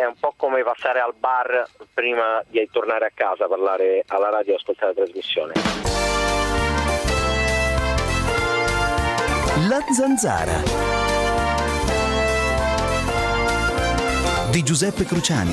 è un po' come passare al bar prima di tornare a casa, parlare alla radio e ascoltare la trasmissione. La Zanzara di Giuseppe Cruciani.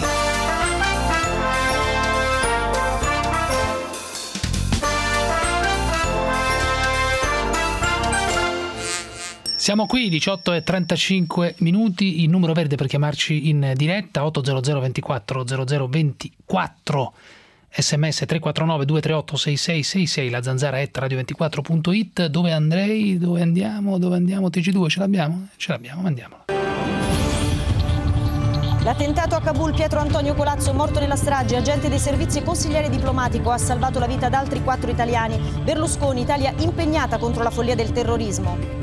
Siamo qui, 18:35 minuti, il numero verde per chiamarci in diretta, 800 24 00 24, sms 349 238 6666, la zanzara@radio24.it. Dove andrei? Dove andiamo? TG2, ce l'abbiamo? Ce l'abbiamo, andiamo. L'attentato a Kabul, Pietro Antonio Colazzo morto nella strage, agente dei servizi e consigliere diplomatico, ha salvato la vita ad altri 4 italiani. Berlusconi, Italia impegnata contro la follia del terrorismo.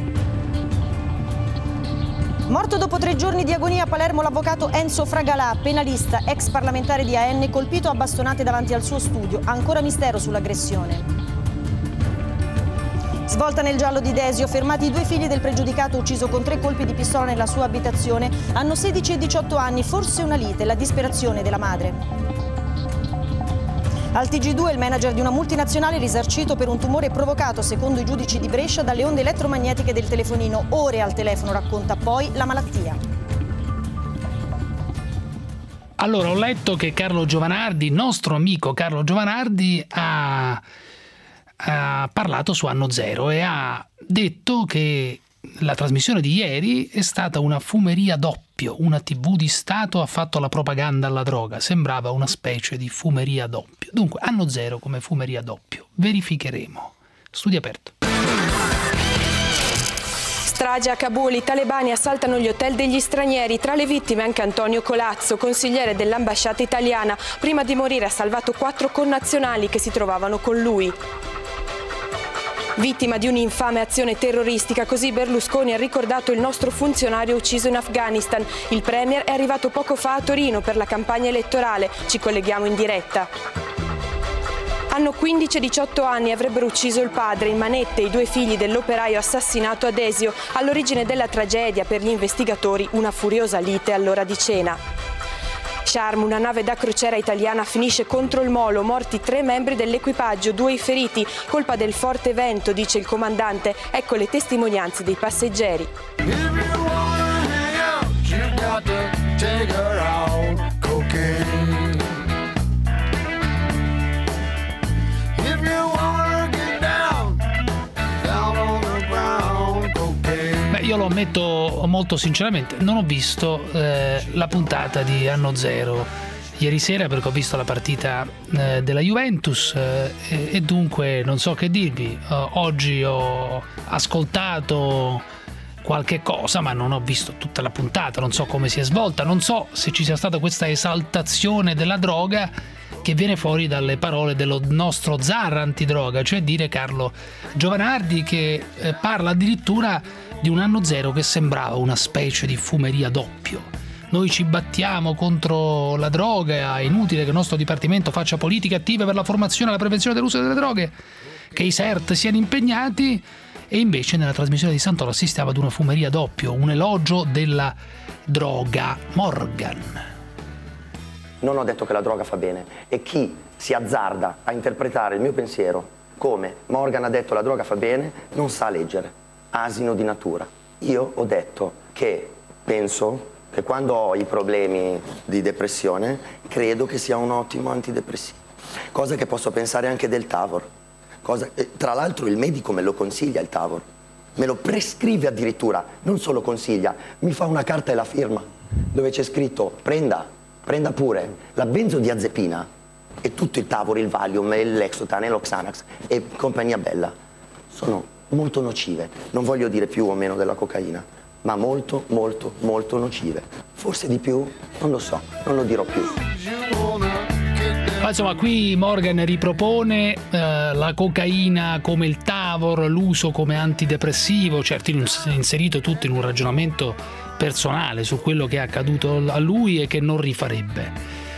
Morto dopo 3 giorni di agonia a Palermo l'avvocato Enzo Fragalà, penalista, ex parlamentare di AN, colpito a bastonate davanti al suo studio. Ancora mistero sull'aggressione. Svolta nel giallo di Desio, fermati i 2 figli del pregiudicato ucciso con 3 colpi di pistola nella sua abitazione. Hanno 16 e 18 anni, forse una lite, la disperazione della madre. Al TG2 il manager di una multinazionale risarcito per un tumore provocato, secondo i giudici di Brescia, dalle onde elettromagnetiche del telefonino. Ore al telefono, racconta poi la malattia. Allora, ho letto che Carlo Giovanardi, nostro amico Carlo Giovanardi, ha parlato su Anno Zero e ha detto che la trasmissione di ieri è stata una fumeria doppio. Una TV di Stato ha fatto la propaganda alla droga. Sembrava una specie di fumeria doppio. Dunque, Anno Zero come fumeria doppio. Verificheremo. Studio aperto. Strage a Kabul, i talebani assaltano gli hotel degli stranieri, tra le vittime anche Antonio Colazzo, consigliere dell'ambasciata italiana. Prima di morire ha salvato 4 connazionali che si trovavano con lui. Vittima di un'infame azione terroristica, così Berlusconi ha ricordato il nostro funzionario ucciso in Afghanistan. Il premier è arrivato poco fa a Torino per la campagna elettorale. Ci colleghiamo in diretta. Hanno 15 e 18 anni e avrebbero ucciso il padre, in manette i 2 figli dell'operaio assassinato a Desio. All'origine della tragedia, per gli investigatori, una furiosa lite all'ora di cena. Sharm, una nave da crociera italiana, finisce contro il molo, morti 3 membri dell'equipaggio, 2 i feriti, colpa del forte vento, dice il comandante. Ecco le testimonianze dei passeggeri. Io lo ammetto molto sinceramente, non ho visto la puntata di Anno Zero ieri sera perché ho visto la partita della Juventus e dunque non so che dirvi. Oggi ho ascoltato qualche cosa ma non ho visto tutta la puntata, non so come si è svolta, non so se ci sia stata questa esaltazione della droga che viene fuori dalle parole dello nostro zar antidroga, cioè dire Carlo Giovanardi, che parla addirittura di un Anno Zero che sembrava una specie di fumeria doppio. Noi ci battiamo contro la droga, è inutile che il nostro dipartimento faccia politiche attive per la formazione e la prevenzione dell'uso delle droghe, che i CERT siano impegnati, e invece nella trasmissione di Santoro assistiamo ad una fumeria doppio, un elogio della droga. Morgan. Non ho detto che la droga fa bene, e chi si azzarda a interpretare il mio pensiero come Morgan ha detto la droga fa bene non sa leggere. Asino di natura. Io ho detto che penso che quando ho i problemi di depressione credo che sia un ottimo antidepressivo, cosa che posso pensare anche del Tavor. Tra l'altro il medico me lo consiglia il Tavor, me lo prescrive addirittura, non solo consiglia, mi fa una carta e la firma dove c'è scritto prenda pure la benzodiazepina e tutto il Tavor, il Valium, il Lexotan e lo Xanax e compagnia bella sono molto nocive, non voglio dire più o meno della cocaina, ma molto molto molto nocive, forse di più, non lo so, non lo dirò più. Insomma, qui Morgan ripropone la cocaina come il Tavor, l'uso come antidepressivo, certo inserito tutto in un ragionamento personale su quello che è accaduto a lui e che non rifarebbe.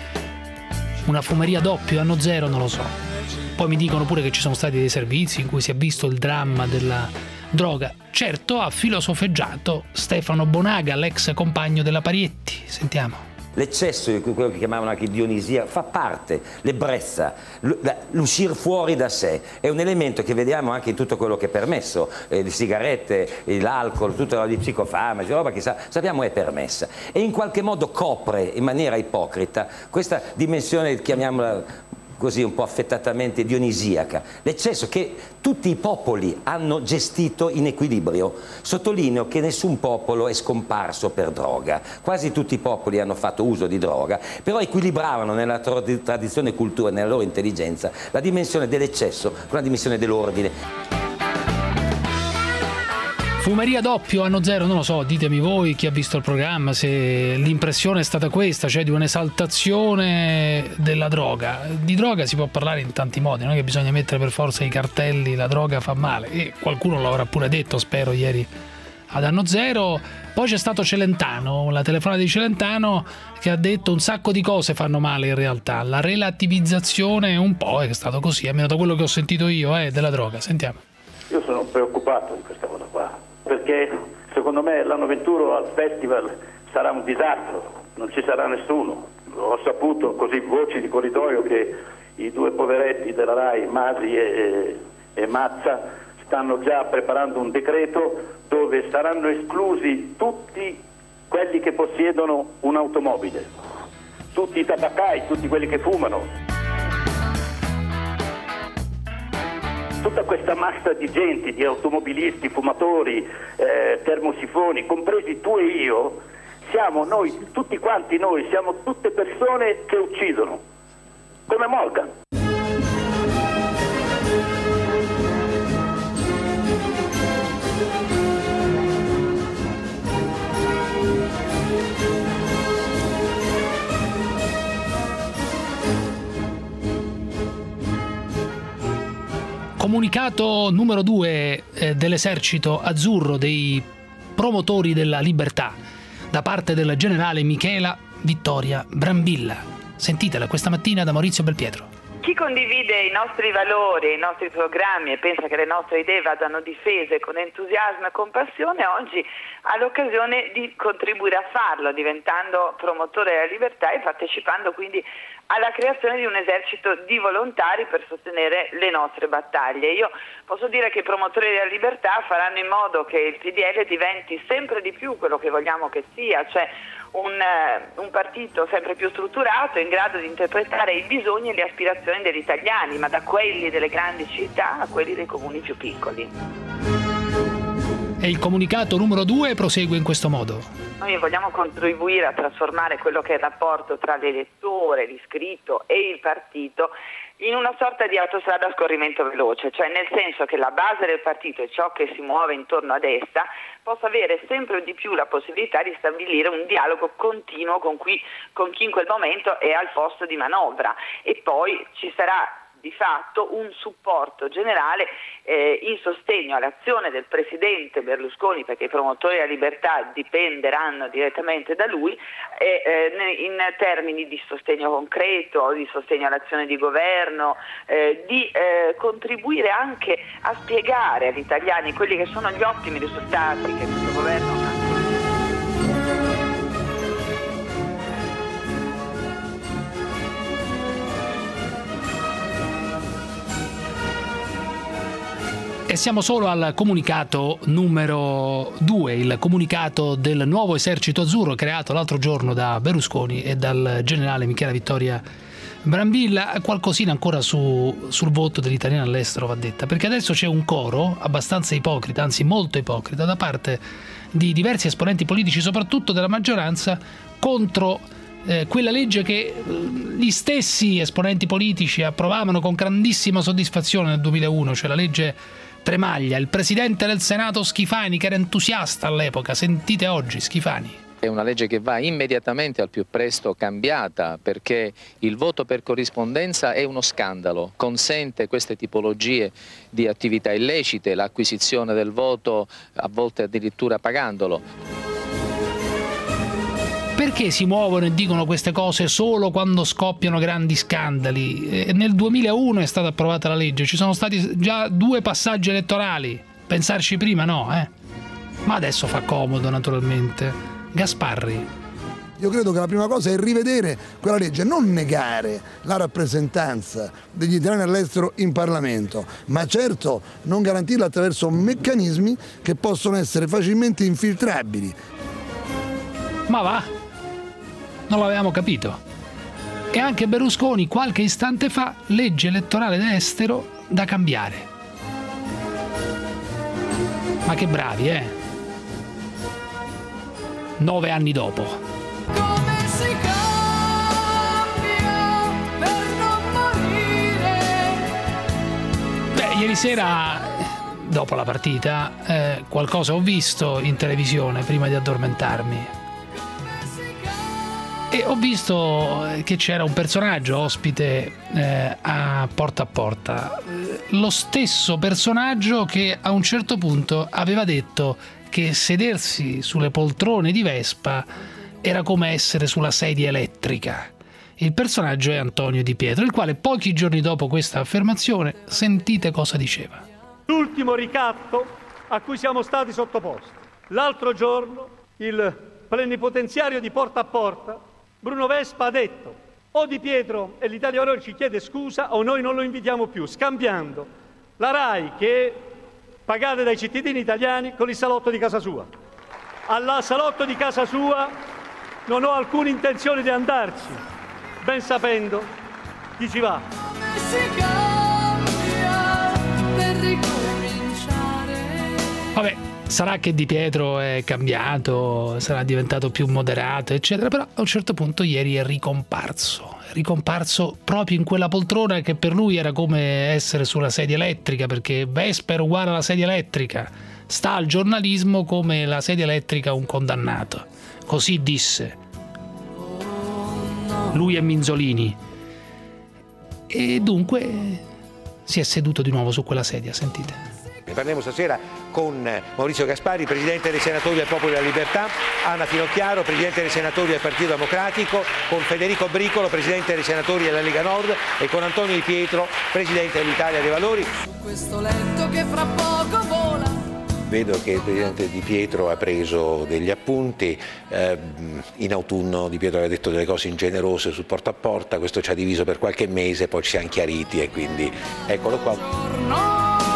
Una fumeria doppio, Anno Zero, non lo so. Poi mi dicono pure che ci sono stati dei servizi in cui si è visto il dramma della droga. Certo, ha filosofeggiato Stefano Bonaga, l'ex compagno della Parietti. Sentiamo. l'eccesso di quello che chiamavano anche dionisia fa parte, l'ebbrezza, l'uscire fuori da sé è un elemento che vediamo anche in tutto quello che è permesso, le sigarette, l'alcol, tutta gli psicofarmaci, roba che sappiamo è permessa, e in qualche modo copre in maniera ipocrita questa dimensione, chiamiamola così un po' affettatamente dionisiaca, l'eccesso che tutti i popoli hanno gestito in equilibrio. Sottolineo che nessun popolo è scomparso per droga, quasi tutti i popoli hanno fatto uso di droga, però equilibravano nella tradizione cultura e nella loro intelligenza la dimensione dell'eccesso con la dimensione dell'ordine. Fumeria doppio, anno zero, non lo so, ditemi voi chi ha visto il programma se l'impressione è stata questa, cioè di un'esaltazione della droga. Di droga si può parlare in tanti modi, non è che bisogna mettere per forza i cartelli la droga fa male, e qualcuno l'avrà pure detto, spero, ieri ad anno zero. Poi c'è stato Celentano, la telefonata di Celentano, che ha detto un sacco di cose fanno male in realtà, la relativizzazione un po' è stato così, almeno da quello che ho sentito io della droga. Sentiamo. Io sono preoccupato di questa cosa qua, perché secondo me l'anno 21 al festival sarà un disastro, non ci sarà nessuno. Ho saputo così voci di corridoio che i due poveretti della RAI, Masi e Mazza, stanno già preparando un decreto dove saranno esclusi tutti quelli che possiedono un'automobile, tutti i tabaccai, tutti quelli che fumano. Tutta questa massa di gente, di automobilisti, fumatori, termosifoni, compresi tu e io, siamo noi, tutti quanti noi, siamo tutte persone che uccidono, come Morgan. Comunicato numero 2 dell'esercito azzurro, dei promotori della libertà, da parte del generale Michela Vittoria Brambilla. Sentitela questa mattina da Maurizio Belpietro. Chi condivide i nostri valori, i nostri programmi e pensa che le nostre idee vadano difese con entusiasmo e compassione, oggi ha l'occasione di contribuire a farlo, diventando promotore della libertà e partecipando quindi alla creazione di un esercito di volontari per sostenere le nostre battaglie. Io posso dire che i promotori della libertà faranno in modo che il PDL diventi sempre di più quello che vogliamo che sia, cioè un partito sempre più strutturato, in grado di interpretare i bisogni e le aspirazioni degli italiani, ma da quelli delle grandi città a quelli dei comuni più piccoli. E il comunicato numero 2 prosegue in questo modo. Noi vogliamo contribuire a trasformare quello che è il rapporto tra l'elettore, l'iscritto e il partito in una sorta di autostrada a scorrimento veloce, cioè nel senso che la base del partito e ciò che si muove intorno ad essa possa avere sempre di più la possibilità di stabilire un dialogo continuo con chi in quel momento è al posto di manovra, e poi ci sarà di fatto un supporto generale in sostegno all'azione del presidente Berlusconi, perché i promotori della libertà dipenderanno direttamente da lui, in termini di sostegno concreto, di sostegno all'azione di governo, di contribuire anche a spiegare agli italiani quelli che sono gli ottimi risultati che questo governo ha. E siamo solo al comunicato numero 2, il comunicato del nuovo esercito azzurro creato l'altro giorno da Berlusconi e dal generale Michela Vittoria Brambilla. Qualcosina ancora sul voto degli italiani all'estero va detta, perché adesso c'è un coro abbastanza ipocrita, anzi molto ipocrita, da parte di diversi esponenti politici, soprattutto della maggioranza, contro quella legge che gli stessi esponenti politici approvavano con grandissima soddisfazione nel 2001, cioè la legge Tremaglia. Il presidente del Senato Schifani, che era entusiasta all'epoca, sentite oggi Schifani. È una legge che va immediatamente al più presto cambiata, perché il voto per corrispondenza è uno scandalo, consente queste tipologie di attività illecite, l'acquisizione del voto a volte addirittura pagandolo. Perché si muovono e dicono queste cose solo quando scoppiano grandi scandali? Nel 2001 è stata approvata la legge, ci sono stati già 2 passaggi elettorali, pensarci prima no, Ma adesso fa comodo naturalmente. Gasparri. Io credo che la prima cosa è rivedere quella legge, non negare la rappresentanza degli italiani all'estero in Parlamento, ma certo non garantirla attraverso meccanismi che possono essere facilmente infiltrabili. Ma va, non l'avevamo capito. E anche Berlusconi qualche istante fa, legge elettorale estero da cambiare. Ma che bravi, 9 anni dopo. Come si cambia per non morire. Beh, ieri sera, dopo la partita, qualcosa ho visto in televisione prima di addormentarmi. E ho visto che c'era un personaggio ospite a Porta, lo stesso personaggio che a un certo punto aveva detto che sedersi sulle poltrone di Vespa era come essere sulla sedia elettrica. Il personaggio è Antonio Di Pietro, il quale pochi giorni dopo questa affermazione, sentite cosa diceva. L'ultimo ricatto a cui siamo stati sottoposti. L'altro giorno il plenipotenziario di Porta, Bruno Vespa, ha detto: o Di Pietro e l'Italia dei Valori ci chiede scusa o noi non lo invitiamo più, scambiando la RAI, che è pagata dai cittadini italiani, con il salotto di casa sua. Al salotto di casa sua non ho alcuna intenzione di andarci, ben sapendo chi ci va. Come si cambia per ricominciare. Vabbè, sarà che Di Pietro è cambiato, sarà diventato più moderato, eccetera, però a un certo punto ieri è ricomparso proprio in quella poltrona che per lui era come essere sulla sedia elettrica, perché Vespa era uguale alla sedia elettrica, sta al giornalismo come la sedia elettrica a un condannato, così disse lui e Minzolini, e dunque si è seduto di nuovo su quella sedia, sentite. Ne parliamo stasera con Maurizio Gaspari, Presidente dei Senatori del Popolo della Libertà, Anna Finocchiaro, Presidente dei Senatori del Partito Democratico, con Federico Bricolo, Presidente dei Senatori della Lega Nord, e con Antonio Di Pietro, Presidente dell'Italia dei Valori. Su questo letto che fra poco vola. Vedo che il Presidente Di Pietro ha preso degli appunti, in autunno Di Pietro aveva detto delle cose ingenerose su Porta a Porta, questo ci ha diviso per qualche mese, poi ci siamo chiariti e quindi eccolo qua.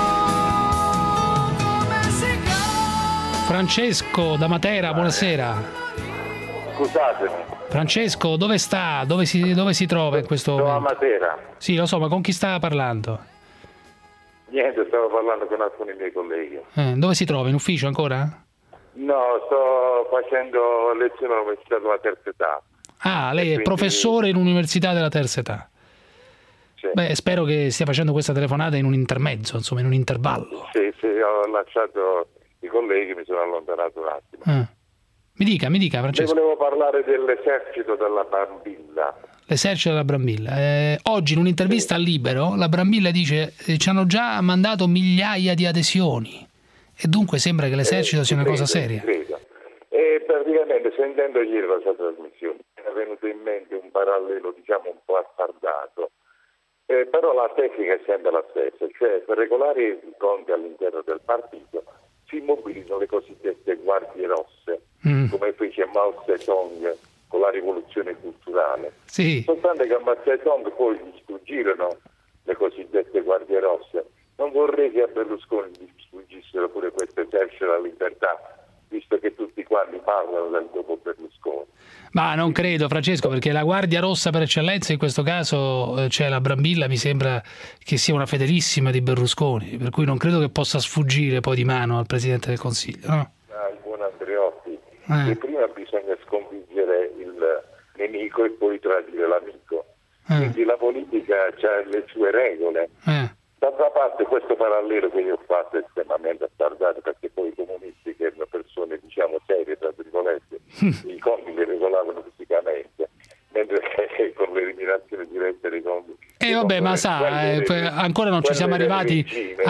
Francesco da Matera, buonasera. Scusatemi. Francesco, dove sta? Dove si trova in questo momento? Sono a Matera. Sì, lo so, ma con chi stava parlando? Niente, stavo parlando con alcuni miei colleghi. Dove si trova? In ufficio ancora? No, sto facendo lezione all'Università della Terza Età. Ah, lei è professore in Università della Terza Età. Sì. Beh, spero che stia facendo questa telefonata in un intermezzo, insomma, in un intervallo. Sì, ho lasciato i colleghi, mi sono allontanato un attimo. Mi dica, Francesco. Ne volevo parlare dell'esercito della Brambilla. L'esercito della Brambilla. Oggi in un'intervista a Libero la Brambilla dice ci hanno già mandato migliaia di adesioni e dunque sembra che l'esercito sia una cosa seria. Credo. E praticamente sentendo ieri la sua trasmissione mi è venuto in mente un parallelo diciamo un po' attardato, però la tecnica è sempre la stessa, cioè per regolare i conti all'interno del partito si mobilitano le cosiddette guardie rosse, come fece Mao Zedong con la rivoluzione culturale. Sì. Soltanto che a Mao Zedong poi gli sfuggirono le cosiddette guardie rosse. Non vorrei che a Berlusconi gli sfuggissero pure questo esercito della libertà, visto che tutti quanti parlano del dopo Berlusconi. Ma non credo, Francesco, perché la guardia rossa per eccellenza in questo caso, cioè la Brambilla, mi sembra che sia una fedelissima di Berlusconi, per cui non credo che possa sfuggire poi di mano al Presidente del Consiglio, no? Il buon Andreotti, che prima bisogna sconfiggere il nemico e poi tradire l'amico. Quindi la politica ha le sue regole. D'altra parte questo parallelo che io ho fatto è estremamente attardato, perché poi i comunisti, che erano persone diciamo serie tra virgolette, i conti li regolavano fisicamente, mentre con l'eliminazione diretta dei conti vabbè, ma sa, ancora non ci siamo arrivati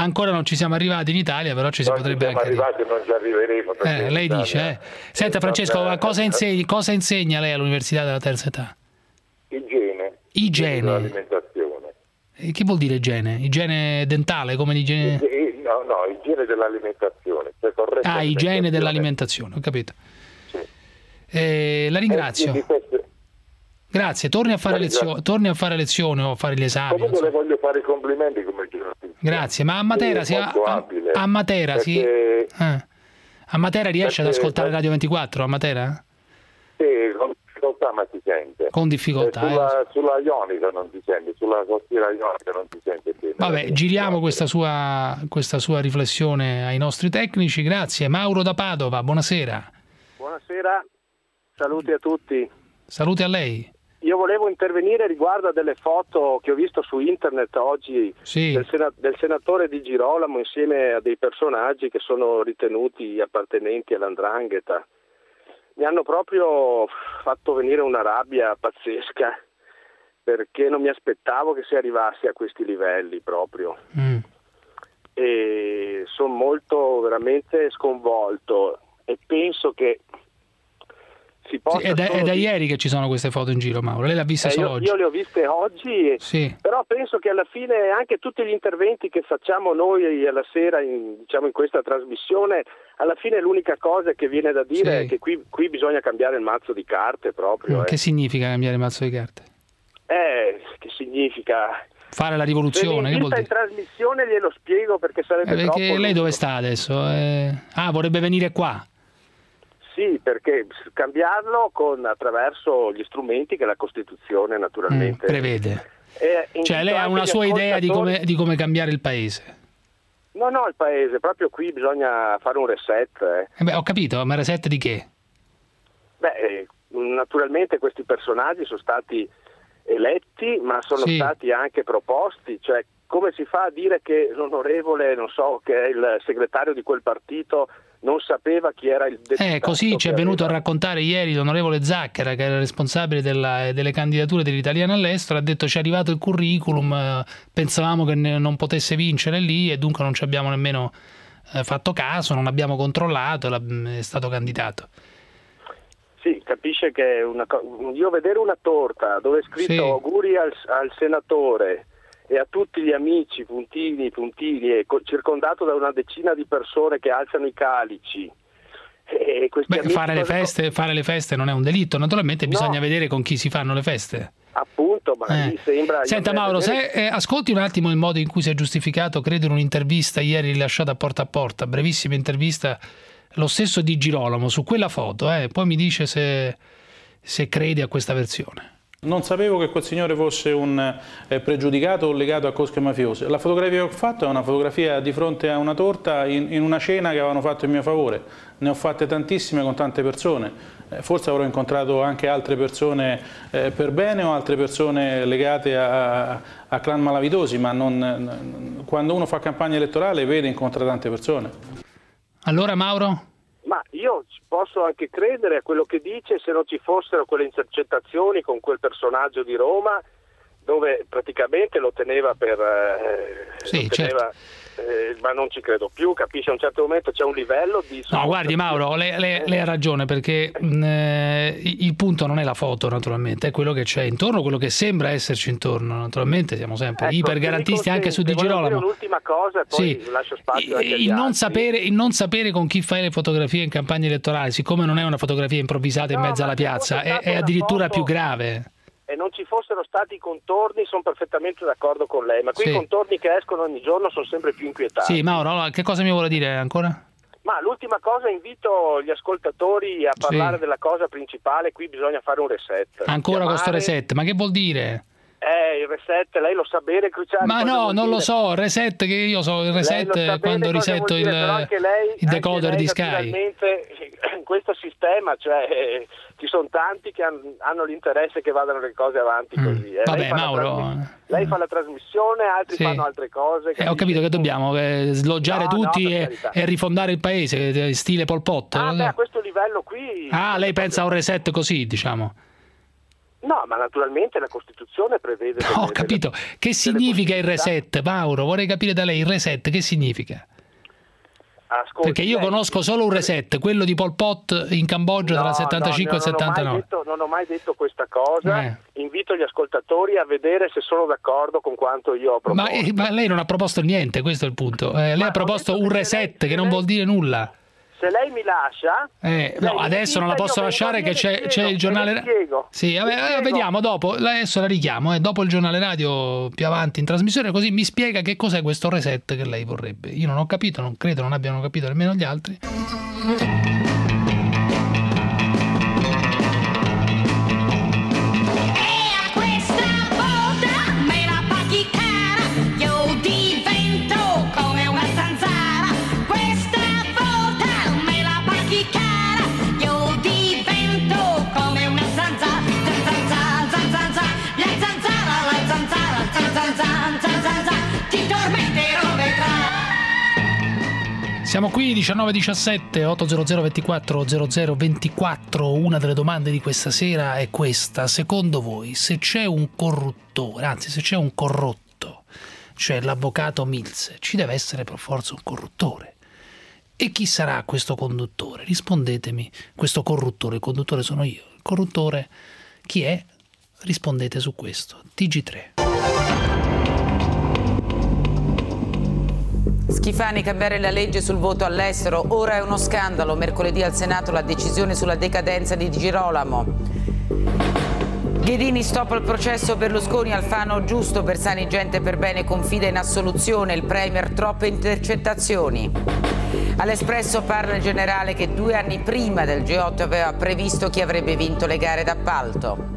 in Italia, però ci si potrebbe anche arrivati e non ci arriveremo. Lei dice Senta Francesco, ma cosa insegna lei all'Università della Terza Età? Igiene. Dell'alimentazione. Che vuol dire igiene? Igiene dentale, come l'igiene? No, igiene dell'alimentazione. Cioè igiene dell'alimentazione, ho capito. Sì. la ringrazio. Grazie, torni a fare lezione o a fare gli esami. Comunque le voglio fare i complimenti come giornalista. Grazie, ma a Matera a Matera riesce ad ascoltare Radio 24 a Matera? Sì, con difficoltà ma si sente. Con difficoltà. Sulla Ionica non si sente, sulla costiera Ionica non si sente bene. Vabbè, giriamo questa sua riflessione ai nostri tecnici. Grazie. Mauro da Padova, buonasera. Buonasera, saluti a tutti. Saluti a lei. Io volevo intervenire riguardo a delle foto che ho visto su internet oggi del senatore Di Girolamo insieme a dei personaggi che sono ritenuti appartenenti all''ndrangheta. Mi hanno proprio fatto venire una rabbia pazzesca, perché non mi aspettavo che si arrivasse a questi livelli proprio. E sono molto veramente sconvolto e penso che si possa... È da ieri che ci sono queste foto in giro, Mauro. Lei l'ha vista solo oggi? Io le ho viste oggi, però penso che alla fine anche tutti gli interventi che facciamo noi alla sera in questa trasmissione, alla fine l'unica cosa che viene da dire è che qui bisogna cambiare il mazzo di carte proprio. Che significa cambiare il mazzo di carte? Che significa... Fare la rivoluzione? Se mi invita in trasmissione glielo spiego perché sarebbe troppo perché lei dove sta adesso? Vorrebbe venire qua? Sì, perché cambiarlo attraverso gli strumenti che la Costituzione naturalmente prevede. Cioè lei ha una sua idea di come cambiare il paese? No, il paese, proprio qui bisogna fare un reset. Ho capito, ma reset di che? Naturalmente questi personaggi sono stati eletti, ma sono stati anche proposti, cioè come si fa a dire che l'onorevole, che è il segretario di quel partito, non sapeva chi era il deputato? Così ci è venuto a raccontare ieri l'onorevole Zacchera, che era responsabile delle candidature degli italiani all'estero, ha detto ci è arrivato il curriculum, pensavamo che non potesse vincere lì e dunque non ci abbiamo nemmeno fatto caso, non abbiamo controllato, è stato candidato. Sì, capisce che io vedere una torta dove è scritto auguri al senatore e a tutti gli amici, puntini, e circondato da una decina di persone che alzano i calici. E fare le feste non è un delitto, naturalmente bisogna vedere con chi si fanno le feste. Appunto, ma mi sembra... Senta Mauro, ascolti un attimo il modo in cui si è giustificato, credo in un'intervista ieri rilasciata a porta, brevissima intervista, lo stesso Di Girolamo su quella foto, poi mi dice se crede a questa versione. Non sapevo che quel signore fosse un pregiudicato o legato a cosche mafiose. La fotografia che ho fatto è una fotografia di fronte a una torta in una cena che avevano fatto in mio favore. Ne ho fatte tantissime con tante persone. Forse avrò incontrato anche altre persone per bene o altre persone legate a clan malavitosi, ma quando uno fa campagna elettorale vede e incontra tante persone. Allora Mauro? Ma io posso anche credere a quello che dice se non ci fossero quelle intercettazioni con quel personaggio di Roma dove praticamente lo teneva per... certo. Ma non ci credo più, capisci? A un certo momento c'è un livello di... No, guardi Mauro, lei ha ragione, perché il punto non è la foto naturalmente, è quello che c'è intorno, quello che sembra esserci intorno. Naturalmente siamo sempre ipergarantisti anche su Di Girolamo. Un'ultima cosa e poi lascio spazio anche agli il non sapere con chi fai le fotografie in campagna elettorale, siccome non è una fotografia improvvisata in mezzo alla piazza, è addirittura più grave. E non ci fossero stati i contorni, sono perfettamente d'accordo con lei, ma quei contorni che escono ogni giorno sono sempre più inquietanti. Sì, Mauro, allora, che cosa mi vuole dire ancora? Ma l'ultima cosa, invito gli ascoltatori a parlare della cosa principale, qui bisogna fare un reset. Ancora questo reset, ma che vuol dire? Il reset, lei lo sa bene, Cruciani? Ma no, non lo so, il reset che io so, il reset quando risetto il decoder di Sky. Naturalmente in questo sistema, cioè ci sono tanti che hanno l'interesse che vadano le cose avanti così. Vabbè, Mauro. Lei fa la trasmissione, altri fanno altre cose. Ho capito che dobbiamo sloggiare tutti e rifondare il paese, stile Pol Pot. A questo livello qui... lei pensa a un reset così, diciamo. No, ma naturalmente la Costituzione prevede... Ho capito. Che significa il reset, Mauro? Vorrei capire da lei il reset, che significa? Ascolti, perché io conosco solo un reset, quello di Pol Pot in Cambogia tra il 75 e il 79. Non ho mai detto questa cosa. Invito gli ascoltatori a vedere se sono d'accordo con quanto io ho proposto. Ma lei non ha proposto niente, questo è il punto. Lei ha proposto un reset che non vuol dire nulla. se lei mi lascia... no, adesso non la posso lasciare che c'è il giornale... Sì, vediamo dopo, adesso la richiamo, dopo il giornale radio più avanti in trasmissione, così mi spiega che cos'è questo reset che lei vorrebbe. Io non ho capito, non credo non abbiano capito nemmeno gli altri. Siamo qui 19:17 800 24 0024. Una delle domande di questa sera è questa: secondo voi, se c'è un corruttore, anzi se c'è un corrotto, cioè l'avvocato Mills, ci deve essere per forza un corruttore? E chi sarà questo conduttore? Rispondetemi. Questo corruttore, il conduttore sono io. Il corruttore chi è? Rispondete su questo. TG3. Schifani, cambiare la legge sul voto all'estero, ora è uno scandalo. Mercoledì al Senato la decisione sulla decadenza di Di Girolamo. Ghedini, stop al processo Berlusconi, Alfano giusto, Bersani gente per bene confida in assoluzione, il Premier troppe intercettazioni. All'Espresso parla il generale che 2 anni prima del G8 aveva previsto chi avrebbe vinto le gare d'appalto.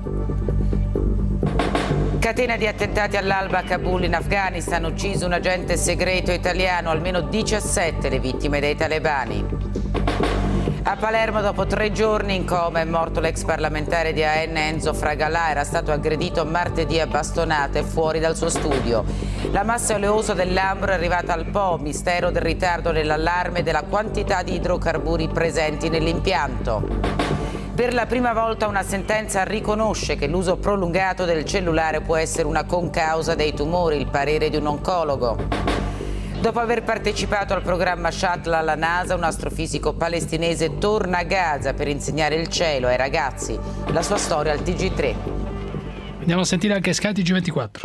Catena di attentati all'alba a Kabul in Afghanistan, ucciso un agente segreto italiano, almeno 17 le vittime dei talebani. A Palermo dopo 3 giorni in coma è morto l'ex parlamentare di AN Enzo Fragalà, era stato aggredito martedì a bastonate fuori dal suo studio. La massa oleosa del Lambro è arrivata al Po, mistero del ritardo nell'allarme e della quantità di idrocarburi presenti nell'impianto. Per la prima volta una sentenza riconosce che l'uso prolungato del cellulare può essere una concausa dei tumori, il parere di un oncologo. Dopo aver partecipato al programma Shuttle alla NASA, un astrofisico palestinese torna a Gaza per insegnare il cielo ai ragazzi. La sua storia al TG3. Andiamo a sentire anche Sky TG24.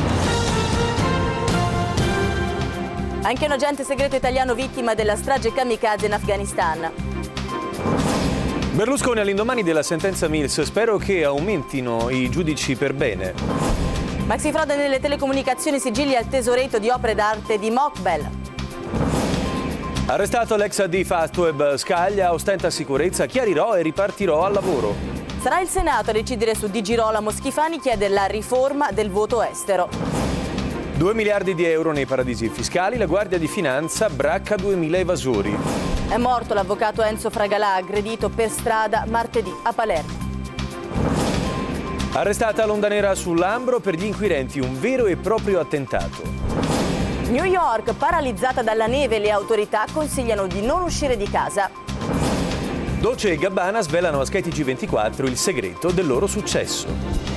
Anche un agente segreto italiano vittima della strage kamikaze in Afghanistan. Berlusconi all'indomani della sentenza Mills, spero che aumentino i giudici per bene. Maxi frode nelle telecomunicazioni, sigilli al tesoretto di opere d'arte di Mokbel. Arrestato l'ex AD Fastweb, Scaglia ostenta sicurezza, chiarirò e ripartirò al lavoro. Sarà il Senato a decidere su Di Girolamo. Schifani chiede la riforma del voto estero. 2 miliardi di euro nei paradisi fiscali, la Guardia di Finanza bracca 2000 evasori. È morto l'avvocato Enzo Fragalà, aggredito per strada martedì a Palermo. Arrestata l'onda nera sul Lambro, per gli inquirenti un vero e proprio attentato. New York paralizzata dalla neve, le autorità consigliano di non uscire di casa. Dolce e Gabbana svelano a Sky TG24 il segreto del loro successo.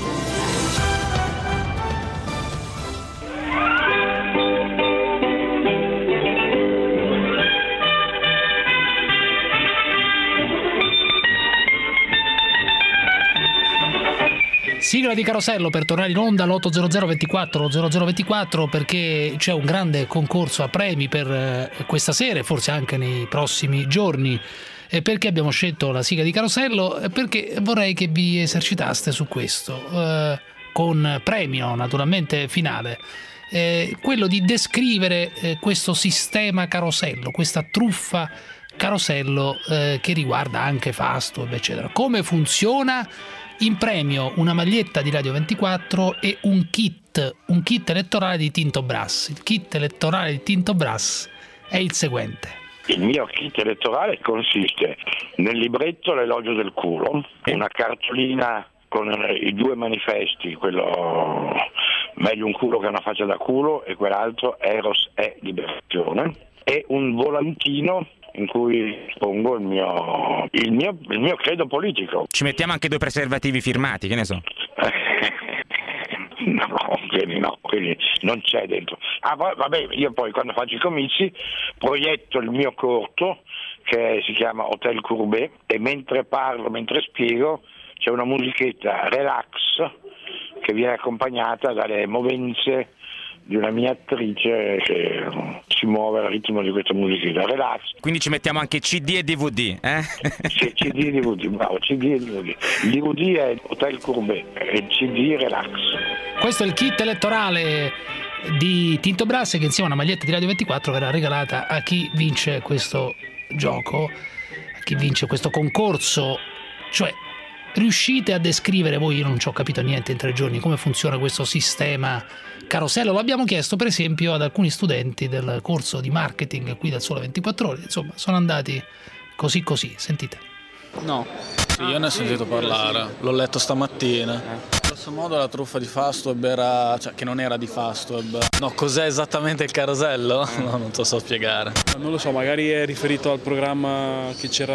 Sigla di Carosello per tornare in onda all'800 24 0024, perché c'è un grande concorso a premi per questa sera e forse anche nei prossimi giorni. E perché abbiamo scelto la sigla di Carosello? Perché vorrei che vi esercitaste su questo, con premio naturalmente finale. Quello di descrivere questo sistema Carosello, questa truffa Carosello che riguarda anche Fastweb, eccetera. Come funziona? In premio una maglietta di Radio 24 e un kit elettorale di Tinto Brass. Il kit elettorale di Tinto Brass è il seguente. Il mio kit elettorale consiste nel libretto L'elogio del culo, una cartolina con i 2 manifesti, quello meglio un culo che una faccia da culo e quell'altro Eros è liberazione, e un volantino in cui espongo il mio credo politico. Ci mettiamo anche 2 preservativi firmati, che ne so. No, quelli non c'è dentro. Vabbè, io poi quando faccio i comizi proietto il mio corto che si chiama Hotel Courbet e mentre parlo, mentre spiego, c'è una musichetta relax che viene accompagnata dalle movenze di una mia attrice che si muove al ritmo di questa musica, relax. Quindi ci mettiamo anche CD e DVD, eh? Sì, CD e DVD, bravo, CD e DVD. Il DVD è Hotel Courbet e il CD relax. Questo è il kit elettorale di Tinto Brass, che insieme a una maglietta di Radio 24 verrà regalata a chi vince questo gioco, a chi vince questo concorso. Cioè, riuscite a descrivere, voi, io non ci ho capito niente in 3 giorni, come funziona questo sistema carosello? Lo abbiamo chiesto per esempio ad alcuni studenti del corso di marketing qui del Sole 24 Ore, insomma sono andati così, sentite. No, io ne ho sentito parlare, l'ho letto stamattina. Grosso modo la truffa di Fastweb era, cioè che non era di Fastweb. No, cos'è esattamente il carosello? No, non te lo so spiegare. Non lo so, magari è riferito al programma che c'era...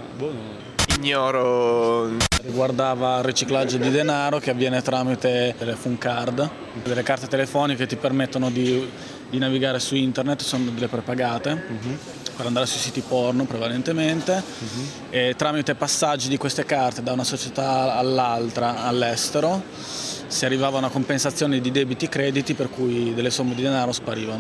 Ignoro. Riguardava il riciclaggio di denaro che avviene tramite delle phone card, delle carte telefoniche che ti permettono di navigare su internet, sono delle prepagate per andare sui siti porno prevalentemente, e tramite passaggi di queste carte da una società all'altra all'estero si arrivava a una compensazione di debiti e crediti, per cui delle somme di denaro sparivano.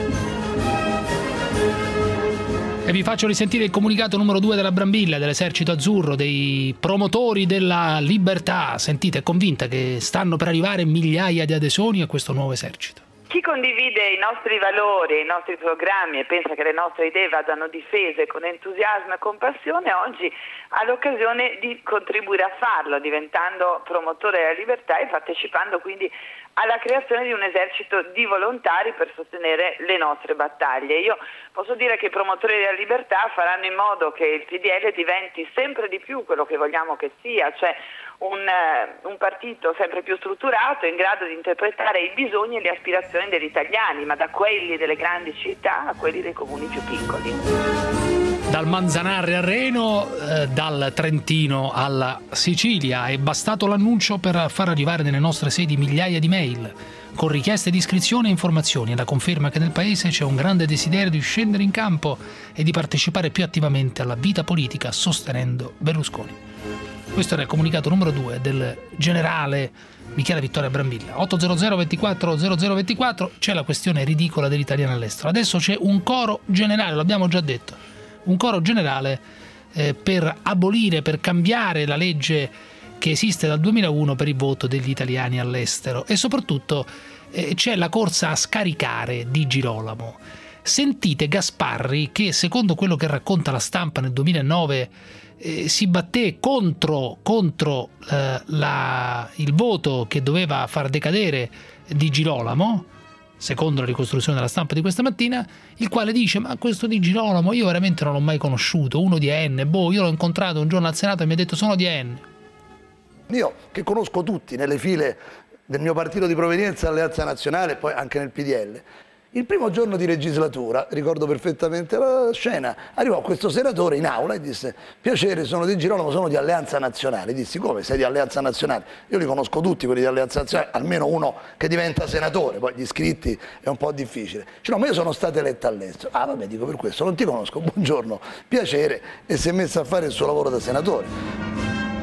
E vi faccio risentire il comunicato numero 2 della Brambilla, dell'Esercito Azzurro, dei promotori della libertà. Sentite, è convinta che stanno per arrivare migliaia di adesioni a questo nuovo esercito. Chi condivide i nostri valori, i nostri programmi e pensa che le nostre idee vadano difese con entusiasmo e compassione, oggi ha l'occasione di contribuire a farlo, diventando promotore della libertà e partecipando quindi alla creazione di un esercito di volontari per sostenere le nostre battaglie. Io posso dire che i promotori della libertà faranno in modo che il PDL diventi sempre di più quello che vogliamo che sia, cioè un partito sempre più strutturato, in grado di interpretare i bisogni e le aspirazioni degli italiani, ma da quelli delle grandi città a quelli dei comuni più piccoli. Dal Manzanarre a Reno, dal Trentino alla Sicilia, è bastato l'annuncio per far arrivare nelle nostre sedi migliaia di mail con richieste di iscrizione e informazioni, e la conferma che nel paese c'è un grande desiderio di scendere in campo e di partecipare più attivamente alla vita politica sostenendo Berlusconi. Questo era il comunicato numero 2 del generale Michele Vittorio Brambilla. 800 24 0024, c'è la questione ridicola degli italiani all'estero. Adesso c'è un coro generale, l'abbiamo già detto, un coro generale per abolire, per cambiare la legge che esiste dal 2001 per il voto degli italiani all'estero, e soprattutto c'è la corsa a scaricare Di Girolamo. Sentite Gasparri che, secondo quello che racconta La Stampa, nel 2009 si batté contro il voto che doveva far decadere Di Girolamo, secondo la ricostruzione della Stampa di questa mattina, il quale dice: ma questo Di Girolamo io veramente non l'ho mai conosciuto, uno di AN, io l'ho incontrato un giorno al Senato e mi ha detto sono di AN. Io che conosco tutti nelle file del mio partito di provenienza, Alleanza Nazionale, e poi anche nel PDL, il primo giorno di legislatura, ricordo perfettamente la scena, arrivò questo senatore in aula e disse: piacere, sono Di Girolamo, sono di Alleanza Nazionale. Dissi: come, sei di Alleanza Nazionale? Io li conosco tutti quelli di Alleanza Nazionale, almeno uno che diventa senatore, poi gli iscritti è un po' difficile. Dice: no, ma io sono stato eletto all'estero. Ah vabbè, dico, per questo non ti conosco, buongiorno, piacere, e si è messo a fare il suo lavoro da senatore.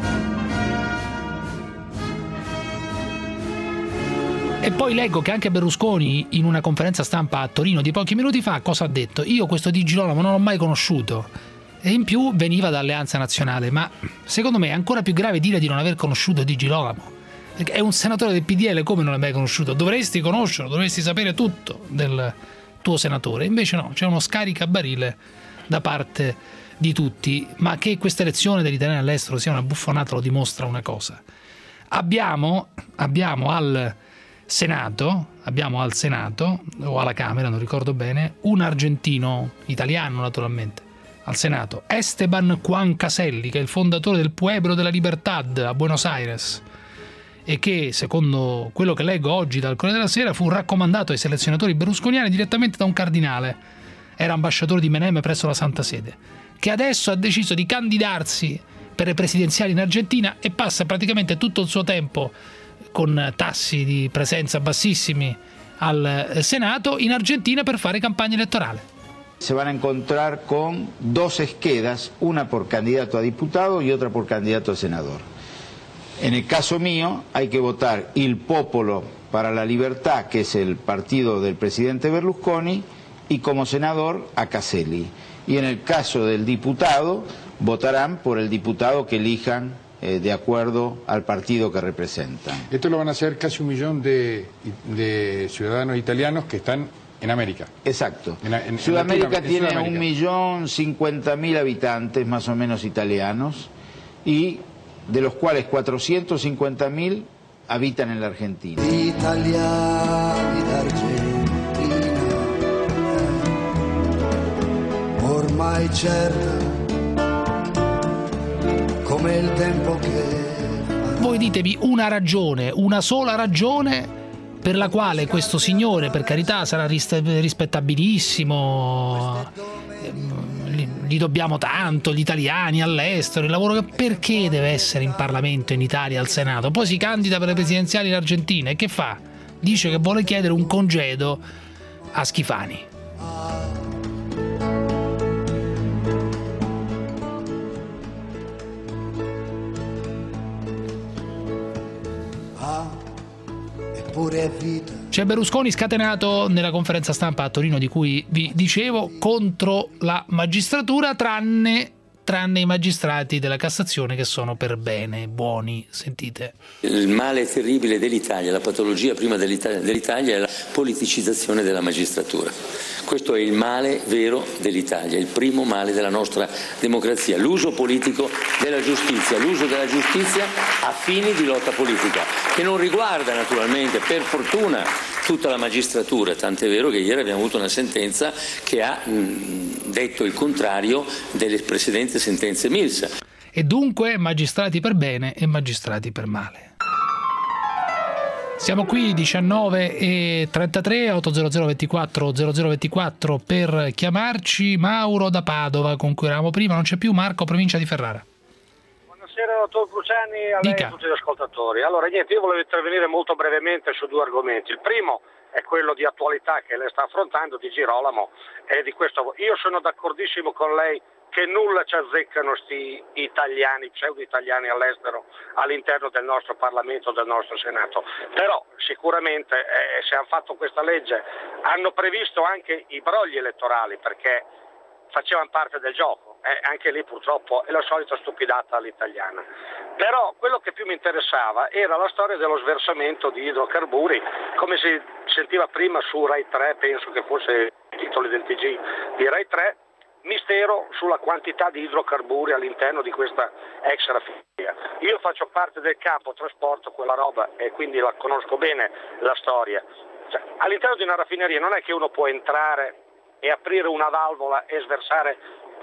E poi leggo che anche Berlusconi, in una conferenza stampa a Torino di pochi minuti fa, cosa ha detto? Io questo Di Girolamo non l'ho mai conosciuto, e in più veniva da Alleanza Nazionale. Ma secondo me è ancora più grave dire di non aver conosciuto Di Girolamo, perché è un senatore del PDL, come non l'hai mai conosciuto? Dovresti conoscerlo, dovresti sapere tutto del tuo senatore. Invece no, c'è uno scaricabarile da parte di tutti. Ma che questa elezione degli italiani all'estero sia una buffonata lo dimostra una cosa: abbiamo al Senato o alla Camera, non ricordo bene, un argentino, italiano naturalmente, al Senato, Esteban Juan Caselli, che è il fondatore del Pueblo de la Libertad a Buenos Aires, e che, secondo quello che leggo oggi dal Corriere della Sera, fu raccomandato ai selezionatori berlusconiani direttamente da un cardinale, era ambasciatore di Menem presso la Santa Sede, che adesso ha deciso di candidarsi per le presidenziali in Argentina e passa praticamente tutto il suo tempo, con tassi di presenza bassissimi al Senato, in Argentina per fare campagna elettorale. Se van a encontrar con dos esquedas, una por candidato a diputado y otra por candidato a senador. En el caso mío hay que votar Il Popolo para la Libertad, que es el partido del presidente Berlusconi, y como senador a Caselli. Y en el caso del diputado, votarán por el diputado que elijan de acuerdo al partido que representan. Esto lo van a hacer casi 1 millón de ciudadanos italianos que están en América. Exacto. Sudamérica tiene 1.050.000 habitantes más o menos italianos, y de los cuales 450.000 habitan en la Argentina. Italiani d'Argentina, ormai certa come il tempo che... Voi ditemi una ragione, una sola ragione per la quale questo signore, per carità, sarà rispettabilissimo, gli dobbiamo tanto, gli italiani all'estero, il lavoro, perché deve essere in Parlamento in Italia, al Senato? Poi si candida per le presidenziali in Argentina e che fa? Dice che vuole chiedere un congedo a Schifani. C'è Berlusconi scatenato nella conferenza stampa a Torino di cui vi dicevo contro la magistratura, tranne i magistrati della Cassazione che sono per bene, buoni. Sentite. Il male terribile dell'Italia, la patologia prima dell'Italia è la politicizzazione della magistratura. Questo è il male vero dell'Italia, il primo male della nostra democrazia, l'uso politico della giustizia, l'uso della giustizia a fini di lotta politica, che non riguarda naturalmente, per fortuna, tutta la magistratura, tant'è vero che ieri abbiamo avuto una sentenza che ha detto il contrario delle precedenti sentenze Mills. E dunque magistrati per bene e magistrati per male. Siamo qui 19:33 800 24 0024 per chiamarci. Mauro da Padova, con cui eravamo prima, non c'è più. Marco, provincia di Ferrara. Buonasera dottor Cruciani, a lei e a tutti gli ascoltatori. Allora niente, io volevo intervenire molto brevemente su 2 argomenti. Il primo è quello di attualità che lei sta affrontando, di Girolamo, e di questo io sono d'accordissimo con lei che nulla ci azzeccano sti italiani, pseudo-italiani all'estero all'interno del nostro Parlamento, del nostro Senato. Però sicuramente se hanno fatto questa legge hanno previsto anche i brogli elettorali, perché facevano parte del gioco. Anche lì purtroppo è la solita stupidata all'italiana. Però quello che più mi interessava era la storia dello sversamento di idrocarburi, come si sentiva prima su Rai 3, penso che fosse i titoli del TG di Rai 3, mistero sulla quantità di idrocarburi all'interno di questa ex raffineria. Io faccio parte del campo trasporto quella roba e quindi la conosco bene la storia. Cioè, all'interno di una raffineria non è che uno può entrare e aprire una valvola e sversare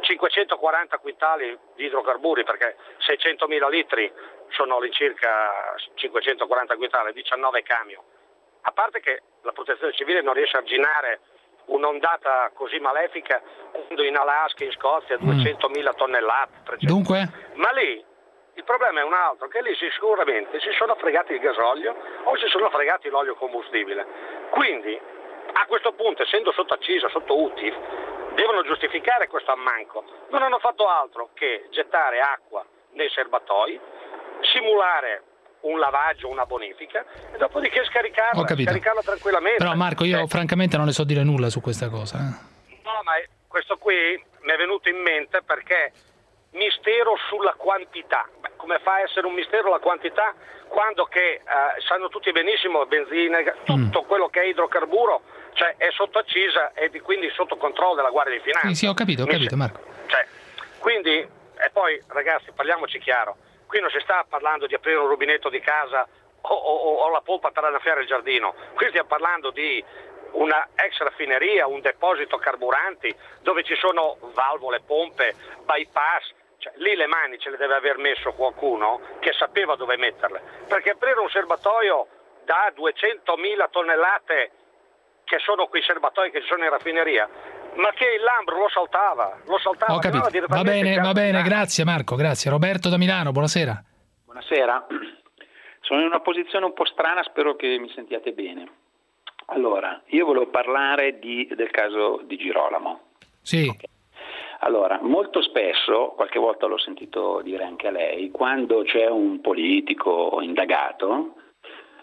540 quintali di idrocarburi, perché 600.000 litri sono all'incirca 540 quintali, 19 camion. A parte che la protezione civile non riesce a arginare un'ondata così malefica quando in Alaska, in Scozia, 200.000 tonnellate. 300. Dunque? Ma lì il problema è un altro, che lì sicuramente si sono fregati il gasolio o si sono fregati l'olio combustibile. Quindi a questo punto, essendo sotto accisa, sotto UTIF, devono giustificare questo ammanco. Non hanno fatto altro che gettare acqua nei serbatoi, simulare un lavaggio, una bonifica e dopodiché scaricarla tranquillamente. Però Marco, io francamente non ne so dire nulla su questa cosa. No, ma questo qui mi è venuto in mente perché mistero sulla quantità. Beh, come fa a essere un mistero la quantità quando che sanno tutti benissimo benzina, tutto quello che è idrocarburo, cioè è sotto accisa e quindi sotto controllo della Guardia di Finanza. Sì, ho capito Marco. Cioè, quindi, e poi ragazzi, parliamoci chiaro, qui non si sta parlando di aprire un rubinetto di casa o la pompa per annaffiare il giardino, qui stiamo parlando di una ex raffineria, un deposito carburanti dove ci sono valvole, pompe, bypass. Cioè, lì le mani ce le deve aver messo qualcuno che sapeva dove metterle, perché aprire un serbatoio da 200.000 tonnellate, che sono quei serbatoi che ci sono in raffineria, ma che il Lambro lo saltava. Ho capito, va bene, grazie Marco, grazie. Roberto da Milano, buonasera. Buonasera, sono in una posizione un po' strana, spero che mi sentiate bene. Allora, io volevo parlare del caso di Girolamo. Sì. Okay. Allora, molto spesso, qualche volta l'ho sentito dire anche a lei, quando c'è un politico indagato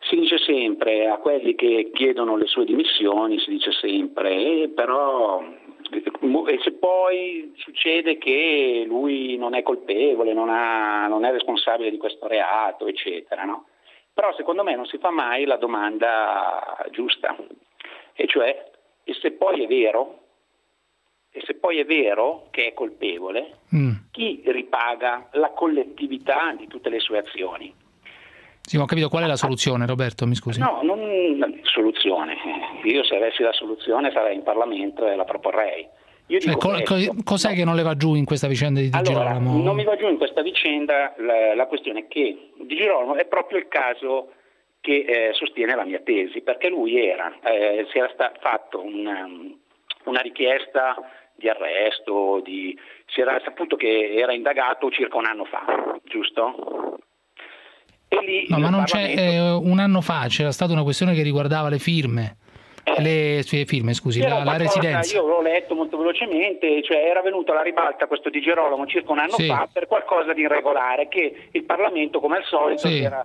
Si dice sempre a quelli che chiedono le sue dimissioni, si dice sempre, però se poi succede che lui non è colpevole, non è responsabile di questo reato, eccetera, no? Però secondo me non si fa mai la domanda giusta, e cioè, e se poi è vero che è colpevole, chi ripaga la collettività di tutte le sue azioni? Sì, ma ho capito qual è la soluzione, Roberto, mi scusi. No, non soluzione. Io se avessi la soluzione sarei in Parlamento e la proporrei. Io dico cos'è che non le va giù in questa vicenda di Di Girolamo? Non mi va giù in questa vicenda la questione che Di Girolamo è proprio il caso che sostiene la mia tesi, perché lui si era fatto una richiesta di arresto, si era saputo che era indagato circa un anno fa, giusto? E lì ma non c'è un anno fa c'era stata una questione che riguardava le firme. Le firme, scusi, la residenza. Io l'ho letto molto velocemente, cioè era venuto alla ribalta questo Di Girolamo circa un anno fa per qualcosa di irregolare che il Parlamento, come al solito,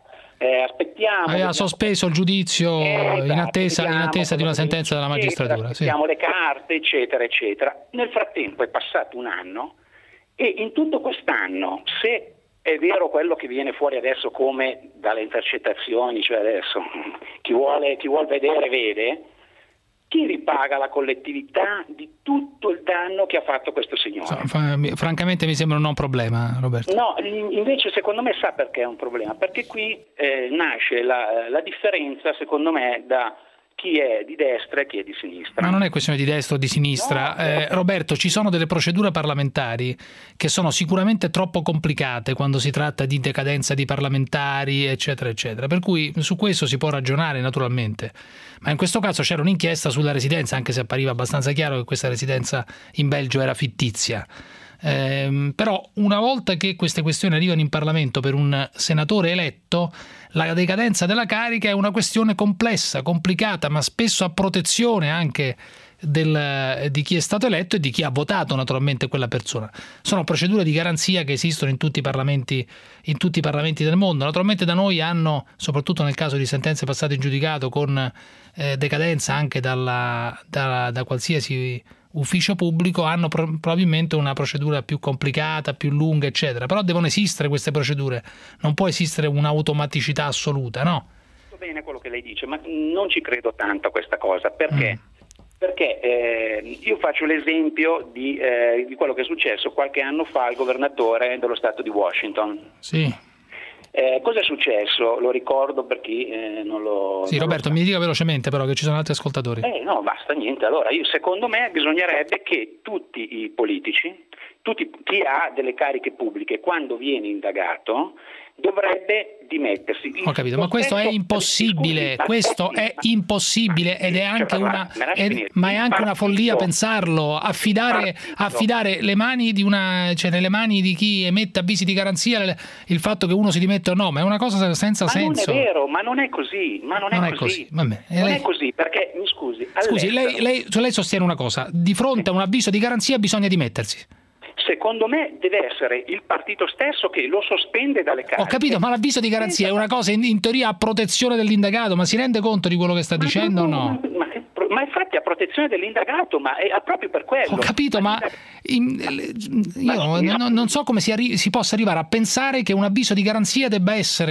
aveva sospeso il giudizio in attesa di una sentenza della magistratura. Aspettiamo le carte, eccetera, eccetera. Nel frattempo è passato un anno e in tutto quest'anno, se è vero quello che viene fuori adesso come dalle intercettazioni, cioè adesso chi vuol vedere vede, chi ripaga la collettività di tutto il danno che ha fatto questo signore? Francamente mi sembra un non problema, Roberto. No, invece secondo me sa perché è un problema, perché qui nasce la differenza, secondo me, da chi è di destra e chi è di sinistra. Ma non è questione di destra o di sinistra. No. Roberto, ci sono delle procedure parlamentari che sono sicuramente troppo complicate quando si tratta di decadenza di parlamentari, eccetera, eccetera. Per cui su questo si può ragionare naturalmente. Ma in questo caso c'era un'inchiesta sulla residenza, anche se appariva abbastanza chiaro che questa residenza in Belgio era fittizia. Però una volta che queste questioni arrivano in Parlamento per un senatore eletto, la decadenza della carica è una questione complessa, complicata, ma spesso a protezione anche di chi è stato eletto e di chi ha votato naturalmente quella persona. Sono procedure di garanzia che esistono in tutti i parlamenti del mondo. Naturalmente da noi hanno, soprattutto nel caso di sentenze passate in giudicato con decadenza anche da qualsiasi ufficio pubblico, hanno probabilmente una procedura più complicata, più lunga, eccetera. Però devono esistere queste procedure, non può esistere un'automaticità assoluta, no? Va bene quello che lei dice, ma non ci credo tanto a questa cosa, perché? Perché io faccio l'esempio di quello che è successo qualche anno fa al governatore dello stato di Washington. Sì. Cosa è successo? Lo ricordo per chi non lo... Sì, Roberto, mi dica velocemente però che ci sono altri ascoltatori. No, basta, niente. Allora, secondo me bisognerebbe che tutti i politici, chi ha delle cariche pubbliche, quando viene indagato, dovrebbe dimettersi. Ho capito, ma questo è impossibile, è impossibile ed è anche una follia pensarlo, affidare le mani nelle mani di chi emette avvisi di garanzia il fatto che uno si dimette o no, ma è una cosa senza senso. Non è vero, ma non è così, Non è così, perché mi scusi. Scusi, lei sostiene una cosa, di fronte a un avviso di garanzia bisogna dimettersi. Secondo me deve essere il partito stesso che lo sospende dalle cariche. Ho capito, ma l'avviso di garanzia è una cosa in teoria a protezione dell'indagato, ma si rende conto di quello che sta dicendo o no? Ma infatti a protezione dell'indagato, ma è proprio per quello. Ho capito, ma io non so come si possa arrivare a pensare che un avviso di garanzia debba